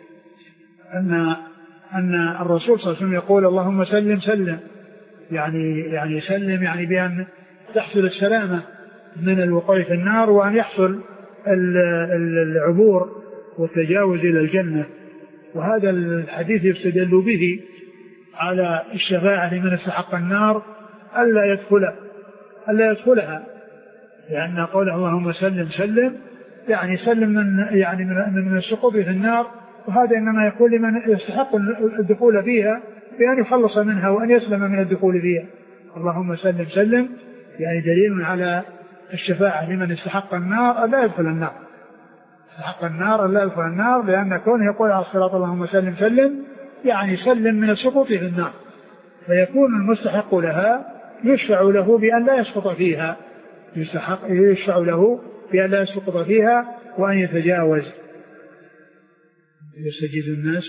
أن الرسول صلى الله عليه وسلم يقول اللهم سلم سلم، يعني سلم يعني بأن تحصل السلامة من الوقوع في النار، وأن يحصل العبور والتجاوز إلى الجنة. وهذا الحديث يستدل به على الشفاعة لمن استحق النار ألا يدخلها، لأن قول اللهم سلم سلم يعني سلم من السقوط في النار، وهذا إنما يقول لمن يستحق الدخول فيها بأن يخلص منها وأن يسلم من الدخول فيها. اللهم سلم سلم يعني دليل على الشفاعة لمن استحق النار ألا يدخل النار، استحق النار ألا يدخل النار، لأن كونه يقول على الصراط اللهم سلم سلم يعني سلم من السقوط في النار، فيكون المستحق لها يشفع له بأن لا يسقط فيها، يشفع له بأن لا يسقط فيها وأن يتجاوز. يستجيز الناس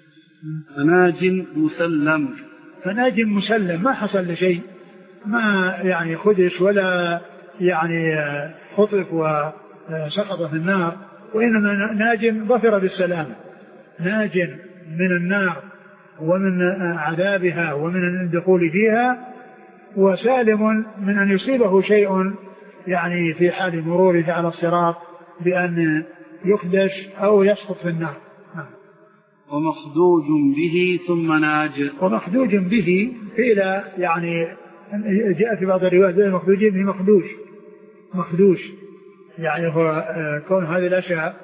فناج مسلم ما حصل لشيء، ما يعني خدش ولا يعني خطف وسقط في النار، وإنما ناج ظفر بالسلامة، ناج من النار ومن عذابها ومن الدخول فيها، وسالم من أن يصيبه شيء يعني في حال مروره على الصراط بأن يخدش أو يسقط في النار. ومخدوج به ثم ناج. ومخدوج به قيل يعني جاء في بعض الروايات المخدوج به مخدوش يعني هو كون هذه الأشياء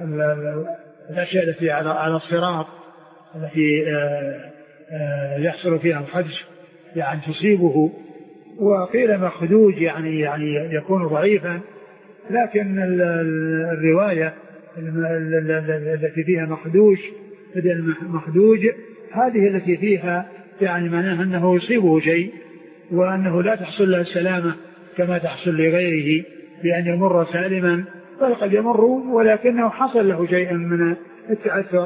التي على الصراط التي يحصل فيها الخدش يعني تصيبه، وقيل مخدوج يعني يكون ضعيفا، لكن الرواية التي فيها مخدوش بدل مخدوج هذه التي فيها يعني معناها أنه يصيبه شيء وأنه لا تحصل له السلامة كما تحصل لغيره بأن يمر سالما، بل قد يمر ولكنه حصل له شيء من التأثر.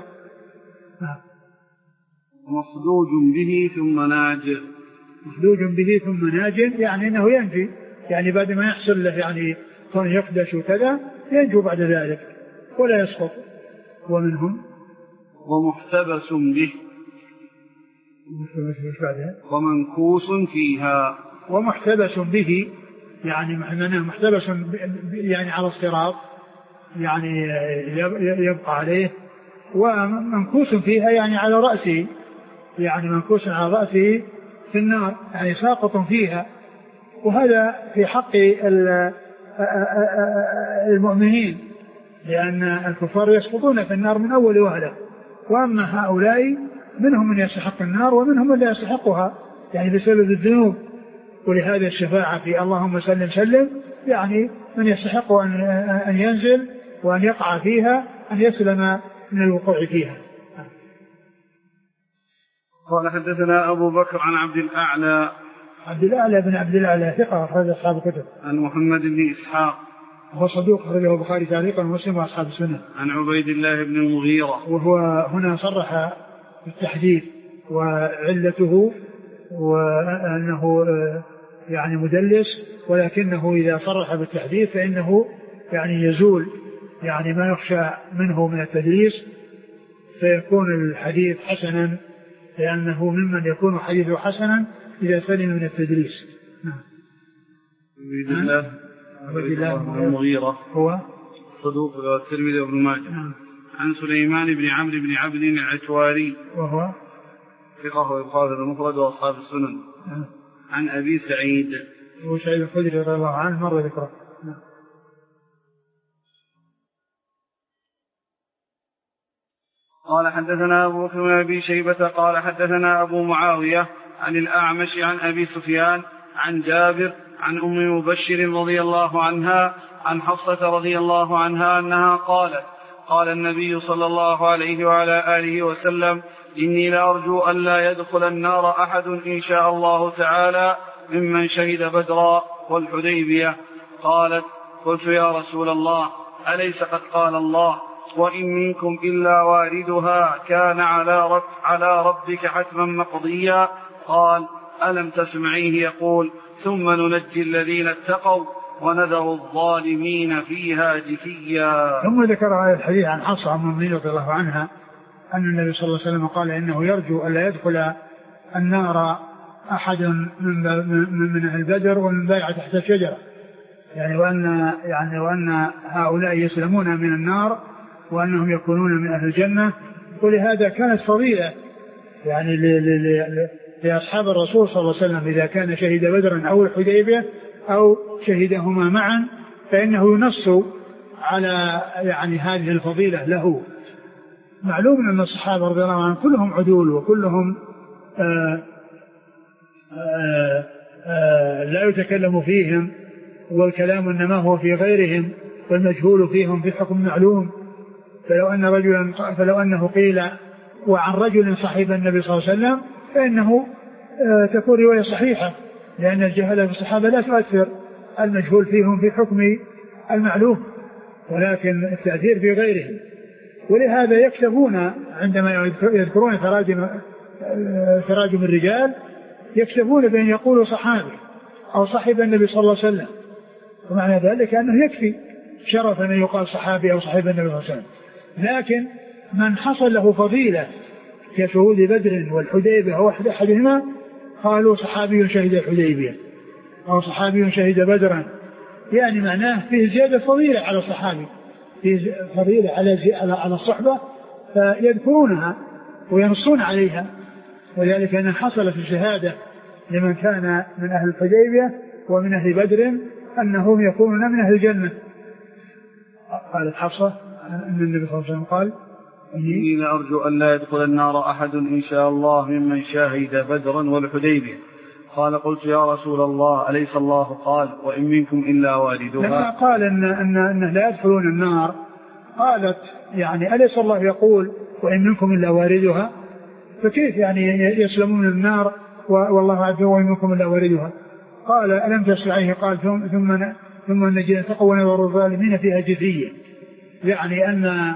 مخدوج به ثم ناج. مخدوج به ثم ناج يعني أنه ينجي، يعني بعد ما يحصل له يعني كون يخدش وكذا ينجو بعد ذلك ولا يسقط. ومنهم ومحتبس به ومنكوس فيها. ومحتبس به يعني محتبس يعني على الصراط يعني يبقى عليه، ومنكوس فيها يعني على رأسه، يعني منكوس على رأسه في النار يعني ساقط فيها، وهذا في حق المؤمنين لأن الكفار يسقطون في النار من أول وهلة، وأما هؤلاء منهم من يستحق النار ومنهم من لا يستحقها يعني بسبب الذنوب، ولهذا الشفاعة في اللهم سلم سلم يعني من يستحق أن ينزل وأن يقع فيها أن يسلم من الوقوع فيها. قال حدثنا أبو بكر عن عبد الأعلى بن عبد الأعلى ثقة أخرج أصحاب الكتب. عن محمد بن إسحاق وهو صدوق أخرجه البخاري تعليقا ومسلم وأصحاب السنة. عن عبيد الله بن المغيرة وهو هنا صرح بالتحديث وعلته وأنه يعني مدلس، ولكنه إذا صرح بالتحديث فإنه يعني يزول يعني ما يخشى منه من التدليس، فيكون الحديث حسنا، لأنه ممن يكون حديثه حسنا إذا سلم من التدليس. عبيد الله بن المغيرة هو صدوق الترمذي وابن ماجه. عن سليمان بن عمرو بن عبد العتواري وهو ثقة ويقال المفرد وأصحاب السنن. عن أبي سعيد وسعيد الخدري رضي الله عنه مر ذكره. قال حدثنا أبو بكر بن أبي شيبة قال حدثنا أبو معاوية عن الأعمش عن أبي سفيان عن جابر عن أم مبشر رضي الله عنها عن حفصة رضي الله عنها أنها قالت قال النبي صلى الله عليه وعلى آله وسلم: إني لأرجو أن لا يدخل النار أحد إن شاء الله تعالى ممن شهد بدرا والحديبية. قالت: قلت يا رسول الله أليس قد قال الله: وإن منكم إلا واردها كان على ربك حتما مقضيا؟ قال: ألم تسمعيه يقول: ثم ننجي الذين اتقوا ونذر الظالمين فيها جثيا. ثم ذكر هذا الحديث عن حفصة أم المؤمنين رضي الله عنها أن النبي صلى الله عليه وسلم قال إنه يرجو ألا يدخل النار أحد من أهل بدر ومن بايع تحت الشجرة، وأن هؤلاء يسلمون من النار وأنهم يكونون من أهل الجنة. ولهذا كانت فضيلة يعني لأصحاب الرسول صلى الله عليه وسلم إذا كان شهد بدرا أو الحديبية أو شهدهما معا فإنه ينص على يعني هذه الفضيلة له. معلوم أن الصحابة رضي الله عنهم كلهم عدول وكلهم لا يتكلم فيهم، والكلام إنما هو في غيرهم، والمجهول فيهم في حكم معلوم. فلو أنه قيل وعن رجل صحيب النبي صلى الله عليه وسلم فإنه تكون رواية صحيحة، لأن الجهالة في الصحابة لا تؤثر، المجهول فيهم في حكم المعلوم، ولكن التأثير في غيرهم. ولهذا يكتفون عندما يذكرون تراجم الرجال يكتفون بأن يقولوا صحابي أو صحيب النبي صلى الله عليه وسلم، ومعنى ذلك أنه يكفي شرف أن يقال صحابي أو صحيب النبي صلى الله عليه وسلم. لكن من حصل له فضيلة كشهود بدر والحديبية أو أحدهما قالوا صحابي شهد الحديبية أو صحابي شهد بدرا، يعني معناه فيه زيادة فضيلة على الصحابي، فيه فضيلة على الصحبة، فيذكرونها وينصون عليها. وذلك أن حصلت الشهادة لمن كان من أهل الحديبية ومن أهل بدر أنهم يكونون من أهل الجنة. قالت حفصة أن النبي صلى الله عليه وسلم قال: إني لأرجو أن لا يدخل النار أحد إن شاء الله ممن شاهد بدرا والحديبية. قال: قلت يا رسول الله أليس الله قال: وإن منكم إلا واردها؟ لما قال أنه لا يدخلون النار قالت يعني أليس الله يقول: وإن منكم إلا واردها؟ فكيف يعني يسلمون من النار والله عز وجل وإن منكم إلا واردها؟ قال: ألم تسمعيه قال: ثم نجي اتقوا ونذر الظالمين فيها جثيا. يعني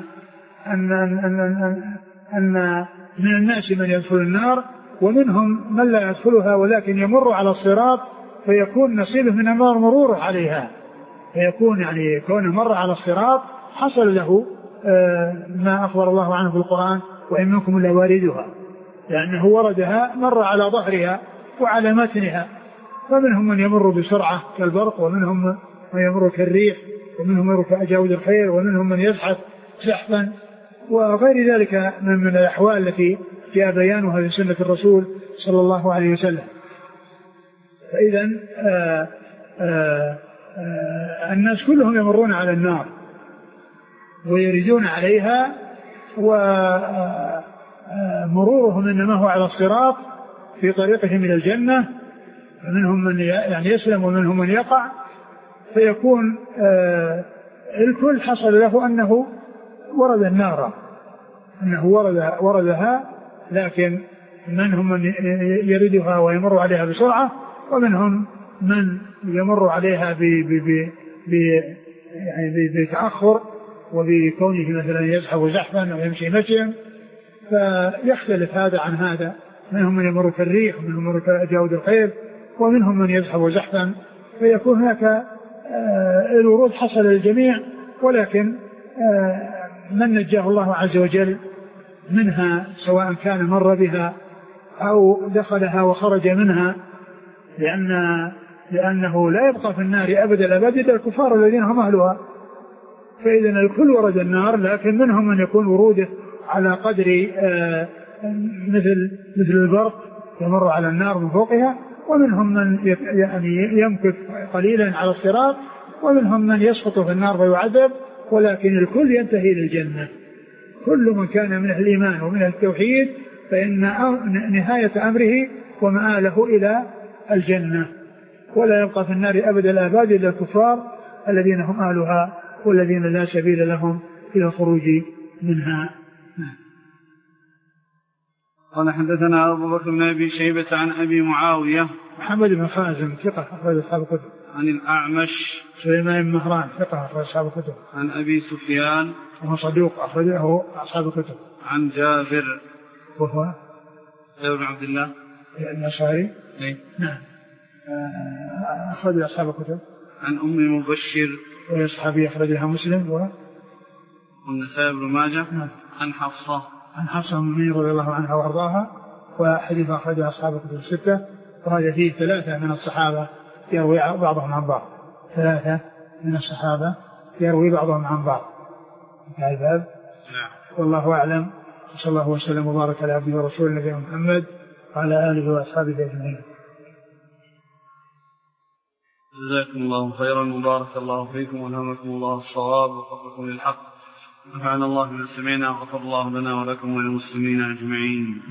أن من الناس من يدخل النار ومنهم من لا يدخلها ولكن يمر على الصراط فيكون نصيبه من النار مروره عليها، فيكون يعني كونه مر على الصراط حصل له ما أخبر الله عنه في القرآن: وإن منكم إلا واردها، لأنه وردها مر على ظهرها وعلى متنها. فمنهم من يمر بسرعة كالبرق، ومنهم من يمر كالريح، ومنهم من يمر كأجاود الخير، ومنهم من يزحف زحفا، وغير ذلك من الأحوال التي جاء بيانها في سنة الرسول صلى الله عليه وسلم. فإذا الناس كلهم يمرون على النار ويريدون عليها، ومرورهم إنما هو على الصراط في طريقهم إلى الجنة، فمنهم من يعني يسلم ومنهم من يقع، فيكون الكل حصل له أنه ورد النار، أنه وردها، لكن منهم من يردها ويمر عليها بسرعة، ومنهم من يمر عليها بتأخر وبكونه مثلا يزحف زحفا أو يمشي مشيا، فيختلف هذا عن هذا. منهم من يمر كالريح ومنهم من يمر كأجاود الخيل، ومنهم من يزحف زحفا، فيكون هناك الورود حصل للجميع، ولكن من نجاه الله عز وجل منها سواء كان مر بها أو دخلها وخرج منها، لأنه لا يبقى في النار أبدا الأبد إلا الكفار الذين هم أهلها. فإذا الكل ورد النار، لكن منهم من يكون وروده على قدر مثل البرق يمر على النار من فوقها، ومنهم من يعني يمكث قليلا على الصراط، ومنهم من يسقط في النار فيعذب، ولكن الكل ينتهي للجنة. كل من كان من الإيمان ومن التوحيد فإن نهاية أمره ومآله إلى الجنة، ولا يبقى في النار أبدا الآباد إلا الكفار الذين هم أهلها والذين لا سبيل لهم إلى الخروج منها. قال حدثنا أبو بكر بن أبي شيبة عن أبي معاوية محمد بن خازم ثقة أخرج أصحاب الكتب. عن الأعمش سليمان بن مهران ثقة أخرج أصحاب الكتب. عن أبي سفيان وهو صدوق أخرجه أصحاب الكتب. عن جابر وهو جابر بن عبد الله الأنصاري. نعم أخرج أصحاب الكتب. عن أم مبشر وهي صحابية أخرجها مسلم والنسائي بن ماجه. نعم. عن حفصة أم رضي الله عنها وأرضاها وحديث أخرجها أصحاب الكتب الستة. وهذا فيه 3 من الصحابة يروي بعضهم عن بعض. 3 من الصحابة يروي بعضهم عن بعض في هذا الباب. والله أعلم. صلى الله وسلم وبارك على عبده ورسوله نبينا محمد وعلى آله وأصحابه أجمعين. جزاكم الله خيرا وبارك الله فيكم والهمكم الله الصواب ووفقكم للحق. نفعنا الله بما سمعنا وغفر الله لنا ولكم وللمسلمين أجمعين.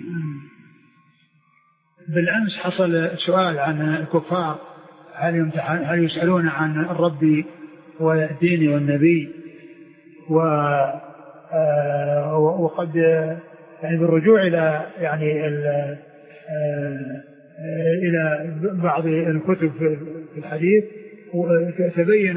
بالأمس حصل سؤال عن الكفار هل يسألون عن الرب والدين والنبي وقد يعني بالرجوع إلى يعني إلى بعض الكتب في الحديث تبين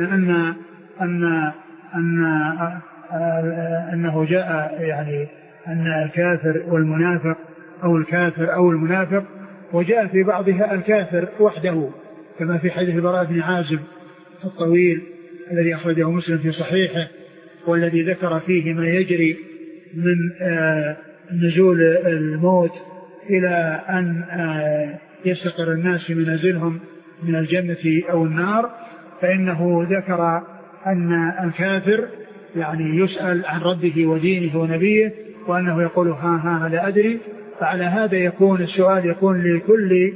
أنه جاء يعني أن الكافر والمنافق أو الكافر أو المنافق وجاء في بعضها الكافر وحده كما في حديث البراء بن عازب الطويل الذي أخرجه مسلم في صحيحه والذي ذكر فيه ما يجري من نزول الموت إلى أن يستقر الناس في منازلهم من الجنة أو النار. فإنه ذكر أن الكافر يعني يسأل عن ربه ودينه ونبيه وأنه يقول ها لا أدري. فعلى هذا يكون السؤال يكون لكل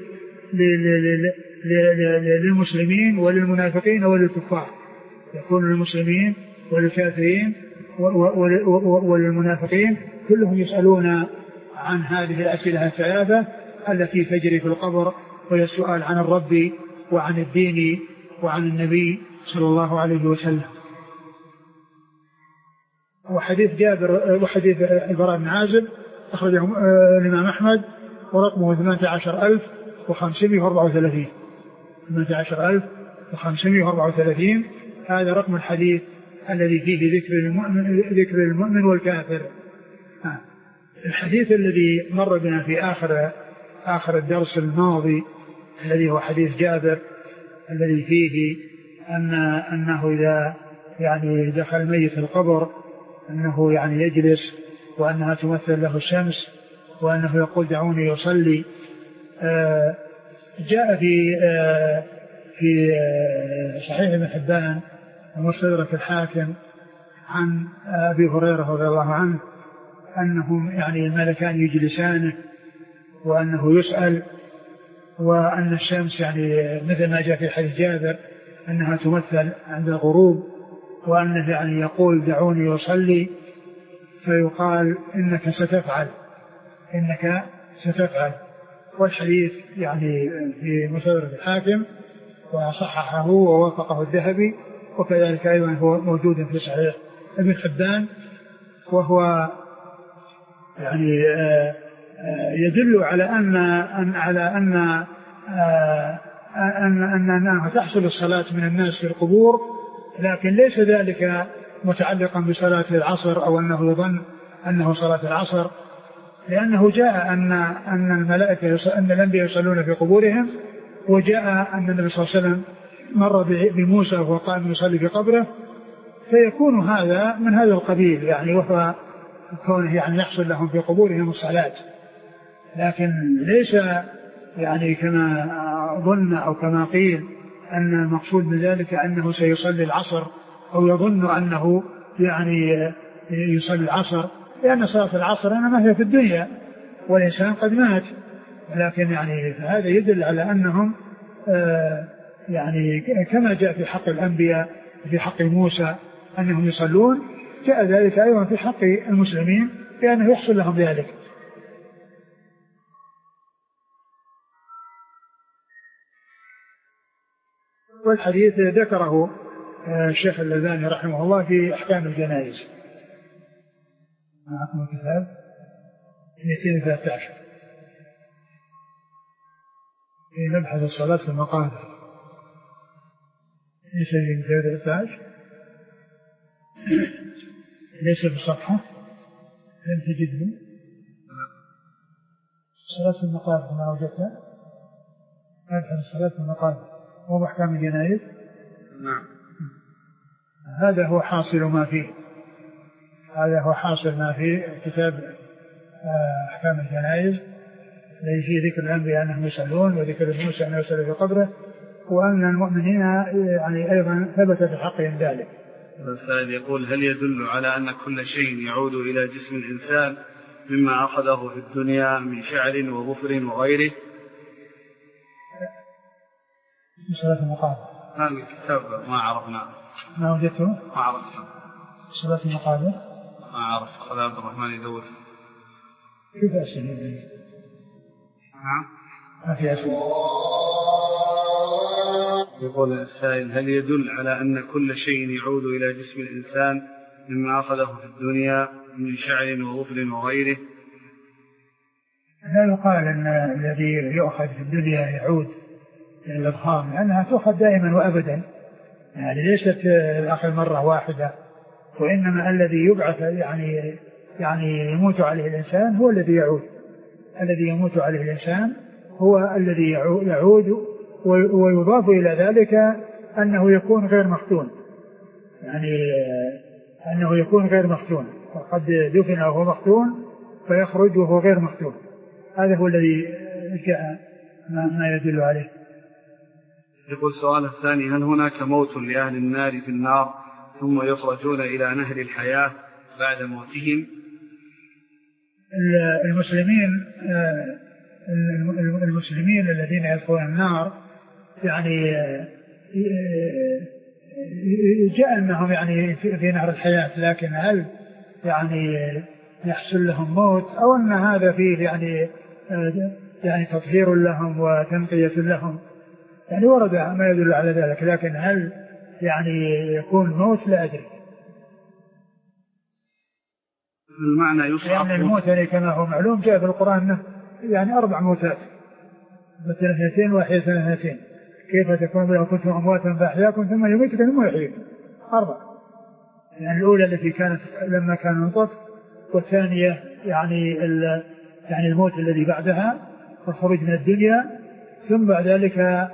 للمسلمين وللمنافقين وللكفار. يكون للمسلمين وللكافرين وللمنافقين كلهم يسألون عن هذه الأسئلة الثلاثة التي تجري في القبر وهي السؤال عن الرب وعن الدين وعن النبي صلى الله عليه وسلم. وحديث جابر وحديث البراء بن عازب أخرجه الإمام أحمد ورقمه 18534 18534. هذا رقم الحديث الذي فيه ذكر المؤمن والكافر. الحديث الذي مر بنا في آخر الدرس الماضي الذي هو حديث جابر الذي فيه أنه إذا يعني دخل الميت القبر أنه يعني يجلس وأنها تمثل له الشمس وأنه يقول دعوني يصلي. جاء في صحيح ابن حبان ومستدرك الحاكم عن أبي هريرة رضي الله عنه أنهم يعني الملكان يجلسانه وأنه يسأل وأن الشمس يعني مثل ما جاء في حديث جابر أنها تمثل عند الغروب وأنه يعني يقول دعوني يصلي فيقال إنك ستفعل. والحديث يعني في مستدرك الحاكم وصححه ووافقه الذهبي وكذلك أيضا هو موجود في صحيح ابن حبان. وهو يعني يدل على أنها تحصل الصلاة من الناس في القبور لكن ليس ذلك متعلقا بصلاة العصر أو أنه يظن أنه صلاة العصر لأنه جاء أن الملائكة أن الأنبياء يصلون في قبورهم وجاء أن النبي صلى الله عليه وسلم مر بموسى وهو قائم يصلي في قبره فيكون هذا من هذا القبيل يعني وهو كونه يعني يحصل لهم في قبورهم الصلاة لكن ليس يعني كما ظن أو كما قيل أن المقصود من ذلك أنه سيصلي العصر أو يظن أنه يعني يصلي العصر لأن صلاة العصر إنما هي في الدنيا والإنسان قد مات لكن يعني هذا يدل على أنهم يعني كما جاء في حق الأنبياء في حق موسى أنهم يصلون جاء ذلك أيضا في حق المسلمين لأنه يحصل لهم ذلك. والحديث ذكره الشيخ الألباني رحمه الله في أحكام الجنائز. معكم الكتاب 213 في مبحث الصلاة في المقابر. ليس في 213 ليس في الصفحة لم تجده. الصلاة في المقابر ما وجدتها. مبحث الصلاة في المقابر هو أحكام الجنائز. نعم. هذا هو حاصل ما فيه. هذا هو حاصل ما في كتاب أحكام الجنائز الذي فيه ذكر الأنبياء أنهم يصلون وذكر موسى أنه يصلي في قبره وأن المؤمنين يعني أيضا ثبت في حقهم ذلك. السائل يقول هل يدل على أن كل شيء يعود إلى جسم الإنسان مما أخذه في الدنيا من شعر وظفر وغيره؟ صلاة المقابر هذا الكتاب ما عرفنا. ما وجدته؟ ما عرفنا. صلاة المقابر ما عرف. خالد عبد الرحمن يدور. كيف أسئلة؟ نعم. ما في أسئلة. يقول السائل هل يدل على أن كل شيء يعود إلى جسم الإنسان مما أخذه في الدنيا من شعر وظفر وغيره؟ لا يقال أن الذي يؤخذ في الدنيا يعود إلى الأضخام لأنها تؤخذ دائما وأبدا، يعني ليست الأخذ مرة واحدة، وإنما الذي يبعث يعني يموت عليه الإنسان هو الذي يعود. الذي يموت عليه الإنسان هو الذي يعود، ويضاف إلى ذلك أنه يكون غير مفتون، يعني أنه يكون غير مفتون، وقد دفن وهو مفتون فيخرج وهو غير مفتون. هذا هو الذي جاء ما يدل عليه. يقول السؤال الثاني هل هناك موت لأهل النار في النار ثم يخرجون إلى نهر الحياة بعد موتهم؟ المسلمين الذين يدخلون النار يعني جاء أنهم يعني في نهر الحياة، لكن هل يعني يحصل لهم موت أو أن هذا فيه يعني تطهير لهم وتنقية لهم؟ يعني ورد ما يدل على ذلك، لكن هل يعني يكون موت لا أدري. المعنى يصعب يعني الموت يعني كما هو معلوم جاء في القرآن أنه يعني 4 موتات، مثلا 2 وأحياء 2 كيف تكون لو كنتم أمواتا فأحياكم ثم يميتكم ثم يحييكم 4. يعني الأولى التي كانت لما كان نطف، والثانية يعني الموت الذي بعدها والخروج من الدنيا، ثم بعد ذلك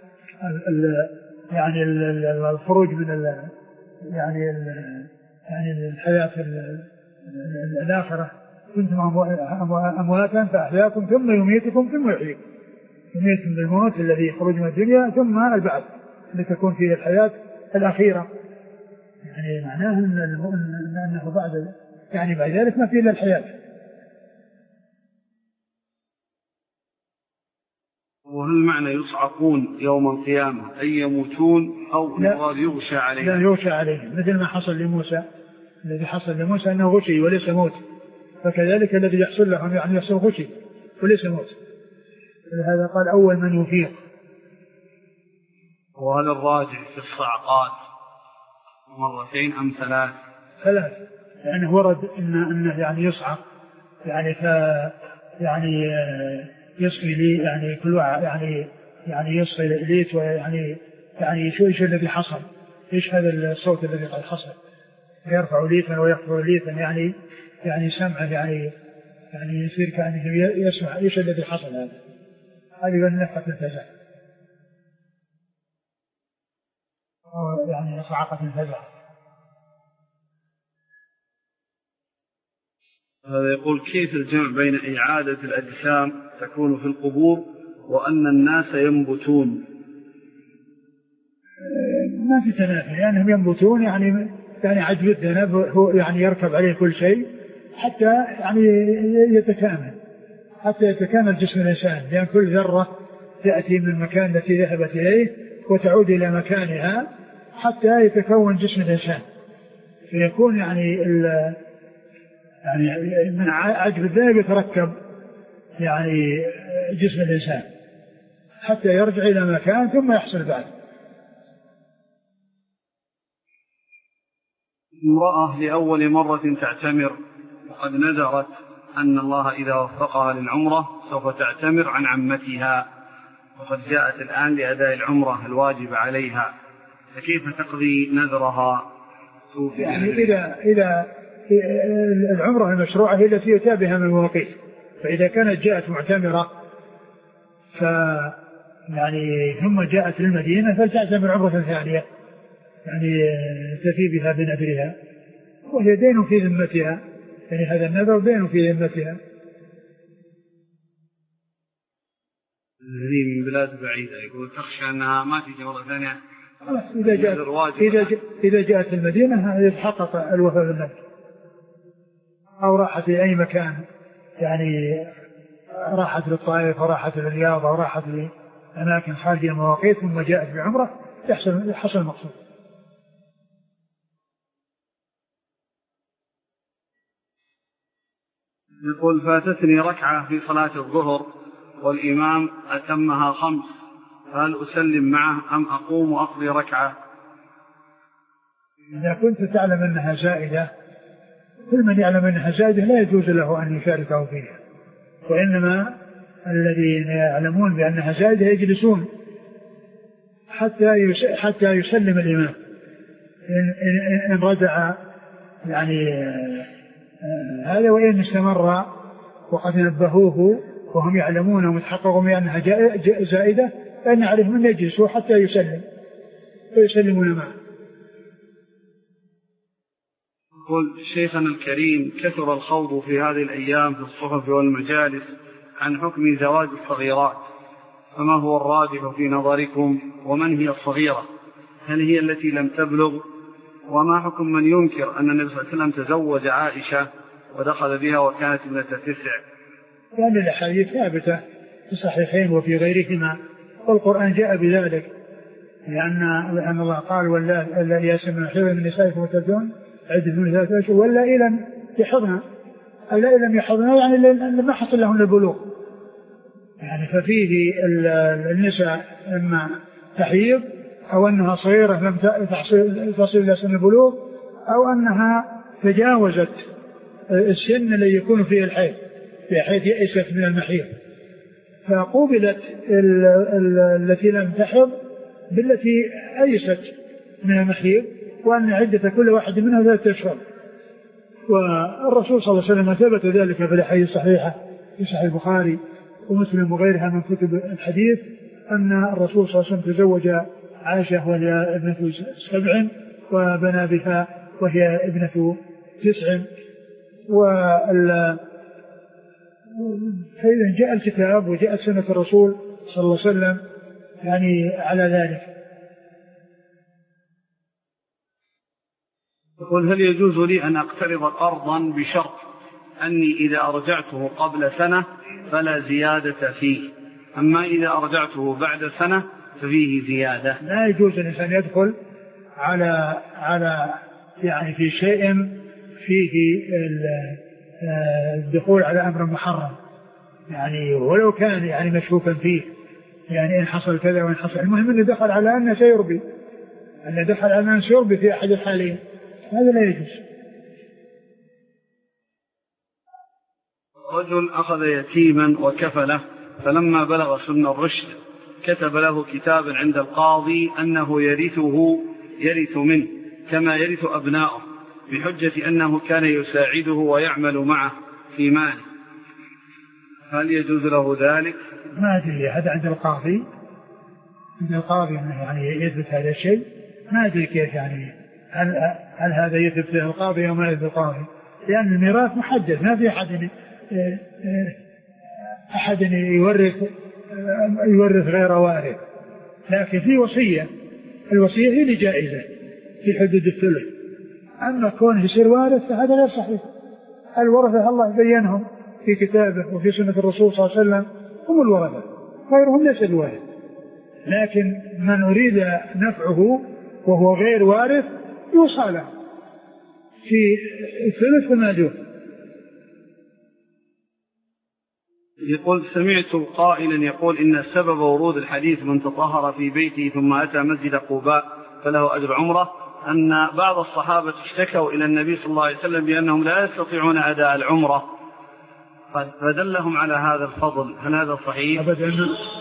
يعني الخروج من يعني الحياة الآخرة، كنتم أمواتا فأحياكم ثم يميتكم ثم يحييكم. يميتكم بالموت الذي يخرج من الدنيا ثم البعث لتكون فيه الحياة الأخيرة. يعني معناه أنه بعد يعني بعد ذلك ما فيه إلا الحياة. وهل معنى يصعقون يوم القيامة أي يموتون أو المراد يغشى عليهم؟ لا يغشى عليهم، مثل ما حصل لموسى. الذي حصل لموسى أنه غشي وليس موت، فكذلك الذي يحصل لهم يعني يحصل غشي وليس موت. لهذا قال أول من يفيق. وهل الراجع في الصعقات 2 أم 3؟ 3، لأنه ورد إنه يعني يصعق يعني يصفي لي يعني كل واحد يعني يصفي ليت ويعني شو الذي حصل، ايش هذا الصوت الذي قد حصل، يرفع ليتا ويخفض ليتا يعني سمعه يعني يصير كأنه يسمع ايش الذي حصل. هذه من نفخة الفزع، يعني صعقة الفزع. هذا يقول كيف الجمع بين إعادة الأجسام تكون في القبور وأن الناس ينبتون؟ ما في تنافي، لأنهم ينبتون يعني عجب الذنب هو يعني يركب عليه كل شيء حتى يعني يتكامل جسم الإنسان، لأن كل ذرة تأتي من المكان التي ذهبت إليه وتعود إلى مكانها حتى يتكون جسم الإنسان، فيكون يعني من عجب الذنب يتركب يعني جسم الإنسان حتى يرجع إلى مكان ثم يحصل بعد. امرأة لأول مرة تعتمر وقد نذرت أن الله إذا وفقها للعمرة سوف تعتمر عن عمتها، وقد جاءت الآن لأداء العمرة الواجب عليها، فكيف تقضي نذرها؟ يعني إذا العمرة المشروعة هي التي يتى بها من المواقيت، فإذا كانت جاءت معتمرة يعني ثم جاءت للمدينة فلتعتمر عمرة ثانية، يعني تفي بها بنذرها، وهي دين في ذمتها، يعني هذا النذر دين في ذمتها. هذه من بلاد بعيدة، يقول تخشى أنها ما تجي مرة ثانية. إذا جاءت المدينة يتحقق الوفاء بالنذر، أو راحت في أي مكان، يعني راحت للطائف وراحت للرياض أو راحت لأماكن خارج المواقيت ثم جاءت بعمرة يحصل المقصود. يقول فاتتني ركعة في صلاة الظهر والإمام أتمها 5، هل أسلم معه أم أقوم وأقضي ركعة؟ إذا كنت تعلم أنها زائدة، كل من يعلم أنها زائدة لا يجوز له أن يشاركه فيها، وإنما الذين يعلمون بأنها زائدة يجلسون حتى يسلم الإمام. إن رجع يعني هذا، وإن استمر وقد نبهوه وهم يعلمون ومتحققون بأنها زائدة، فإن عليهم أن يجلسوا حتى يسلمون معه. يقول شيخنا الكريم كثر الخوض في هذه الأيام في الصحف والمجالس عن حكم زواج الصغيرات، فما هو الراجح في نظركم؟ ومن هي الصغيرة؟ هل هي التي لم تبلغ؟ وما حكم من ينكر أن النبي صلى الله عليه وسلم تزوج عائشة ودخل بها وكانت ابنة 9؟ يعني الأحاديث ثابتة في الصحيحين وفي غيرهما، والقرآن جاء بذلك، لأن الله قال ولا ياسم من حيض من نسائكم وتبدون عدة من 3 أشهر ولا لم يحضن، ألا لم يحضن يعني لما حصل لهم البلوغ، يعني ففيه النساء إما تحيض أو أنها صغيرة لم تصل إلى سن البلوغ، أو أنها تجاوزت السن الذي يكون فيه الحيض بحيث يئست من المحيض، فقوبلت التي لم تحض بالتي أيست من المحيض، وأن عدة كل واحد منها 3 أشهر. والرسول صلى الله عليه وسلم ثبت ذلك في الأحاديث الصحيحة في صحيح البخاري ومسلم وغيرها من كتب الحديث، أن الرسول صلى الله عليه وسلم تزوج عائشة وهي ابنة 7 وبنى بها وهي ابنة 9. فإذا جاء الكتاب وجاءت سنة الرسول صلى الله عليه وسلم يعني على ذلك. يقول هل يجوز لي أن أقترض قرضا بشرط أني إذا أرجعته قبل سنة فلا زيادة فيه، أما إذا أرجعته بعد سنة ففيه زيادة؟ لا يجوز الإنسان يدخل على يعني في شيء فيه الدخول على أمر محرم، يعني ولو كان يعني مشكوكا فيه، يعني إن حصل كذا وإن حصل، المهم أنه دخل على أنه سيربي، أنه دخل على أنه سيربي في أحد الحالين، هذا لا يجوز. رجل أخذ يتيما وكفله، فلما بلغ سن الرشد كتب له كتابا عند القاضي أنه يرث منه كما يرث أبناؤه، بحجة أنه كان يساعده ويعمل معه في ماله، هل يجوز له ذلك؟ ما أدري، هذا عند القاضي يعني يثبت هذا الشيء، ما أدري كيف، يعني هل هذا يثبت له القاضي أو ما يثبت القاضي، لأن الميراث محدد، ما في أحد يورث غير وارث، لكن في وصية، الوصية هي اللي جائزة في حدود الثلث، أما كونه يصير وارث فهذا غير صحيح. الورثة الله بينهم في كتابه وفي سنة الرسول صلى الله عليه وسلم هم الورثة، غيرهم ليس الوارث، لكن من أريد نفعه وهو غير وارث يوصى له في الثلث وما دون. يقول سمعت قائلا يقول إن سبب ورود الحديث من تطهر في بيته ثم أتى مسجد قباء فله أجر عمره، أن بعض الصحابة اشتكوا إلى النبي صلى الله عليه وسلم بأنهم لا يستطيعون أداء العمرة فدلهم على هذا الفضل، هل هذا صحيح؟ أبدا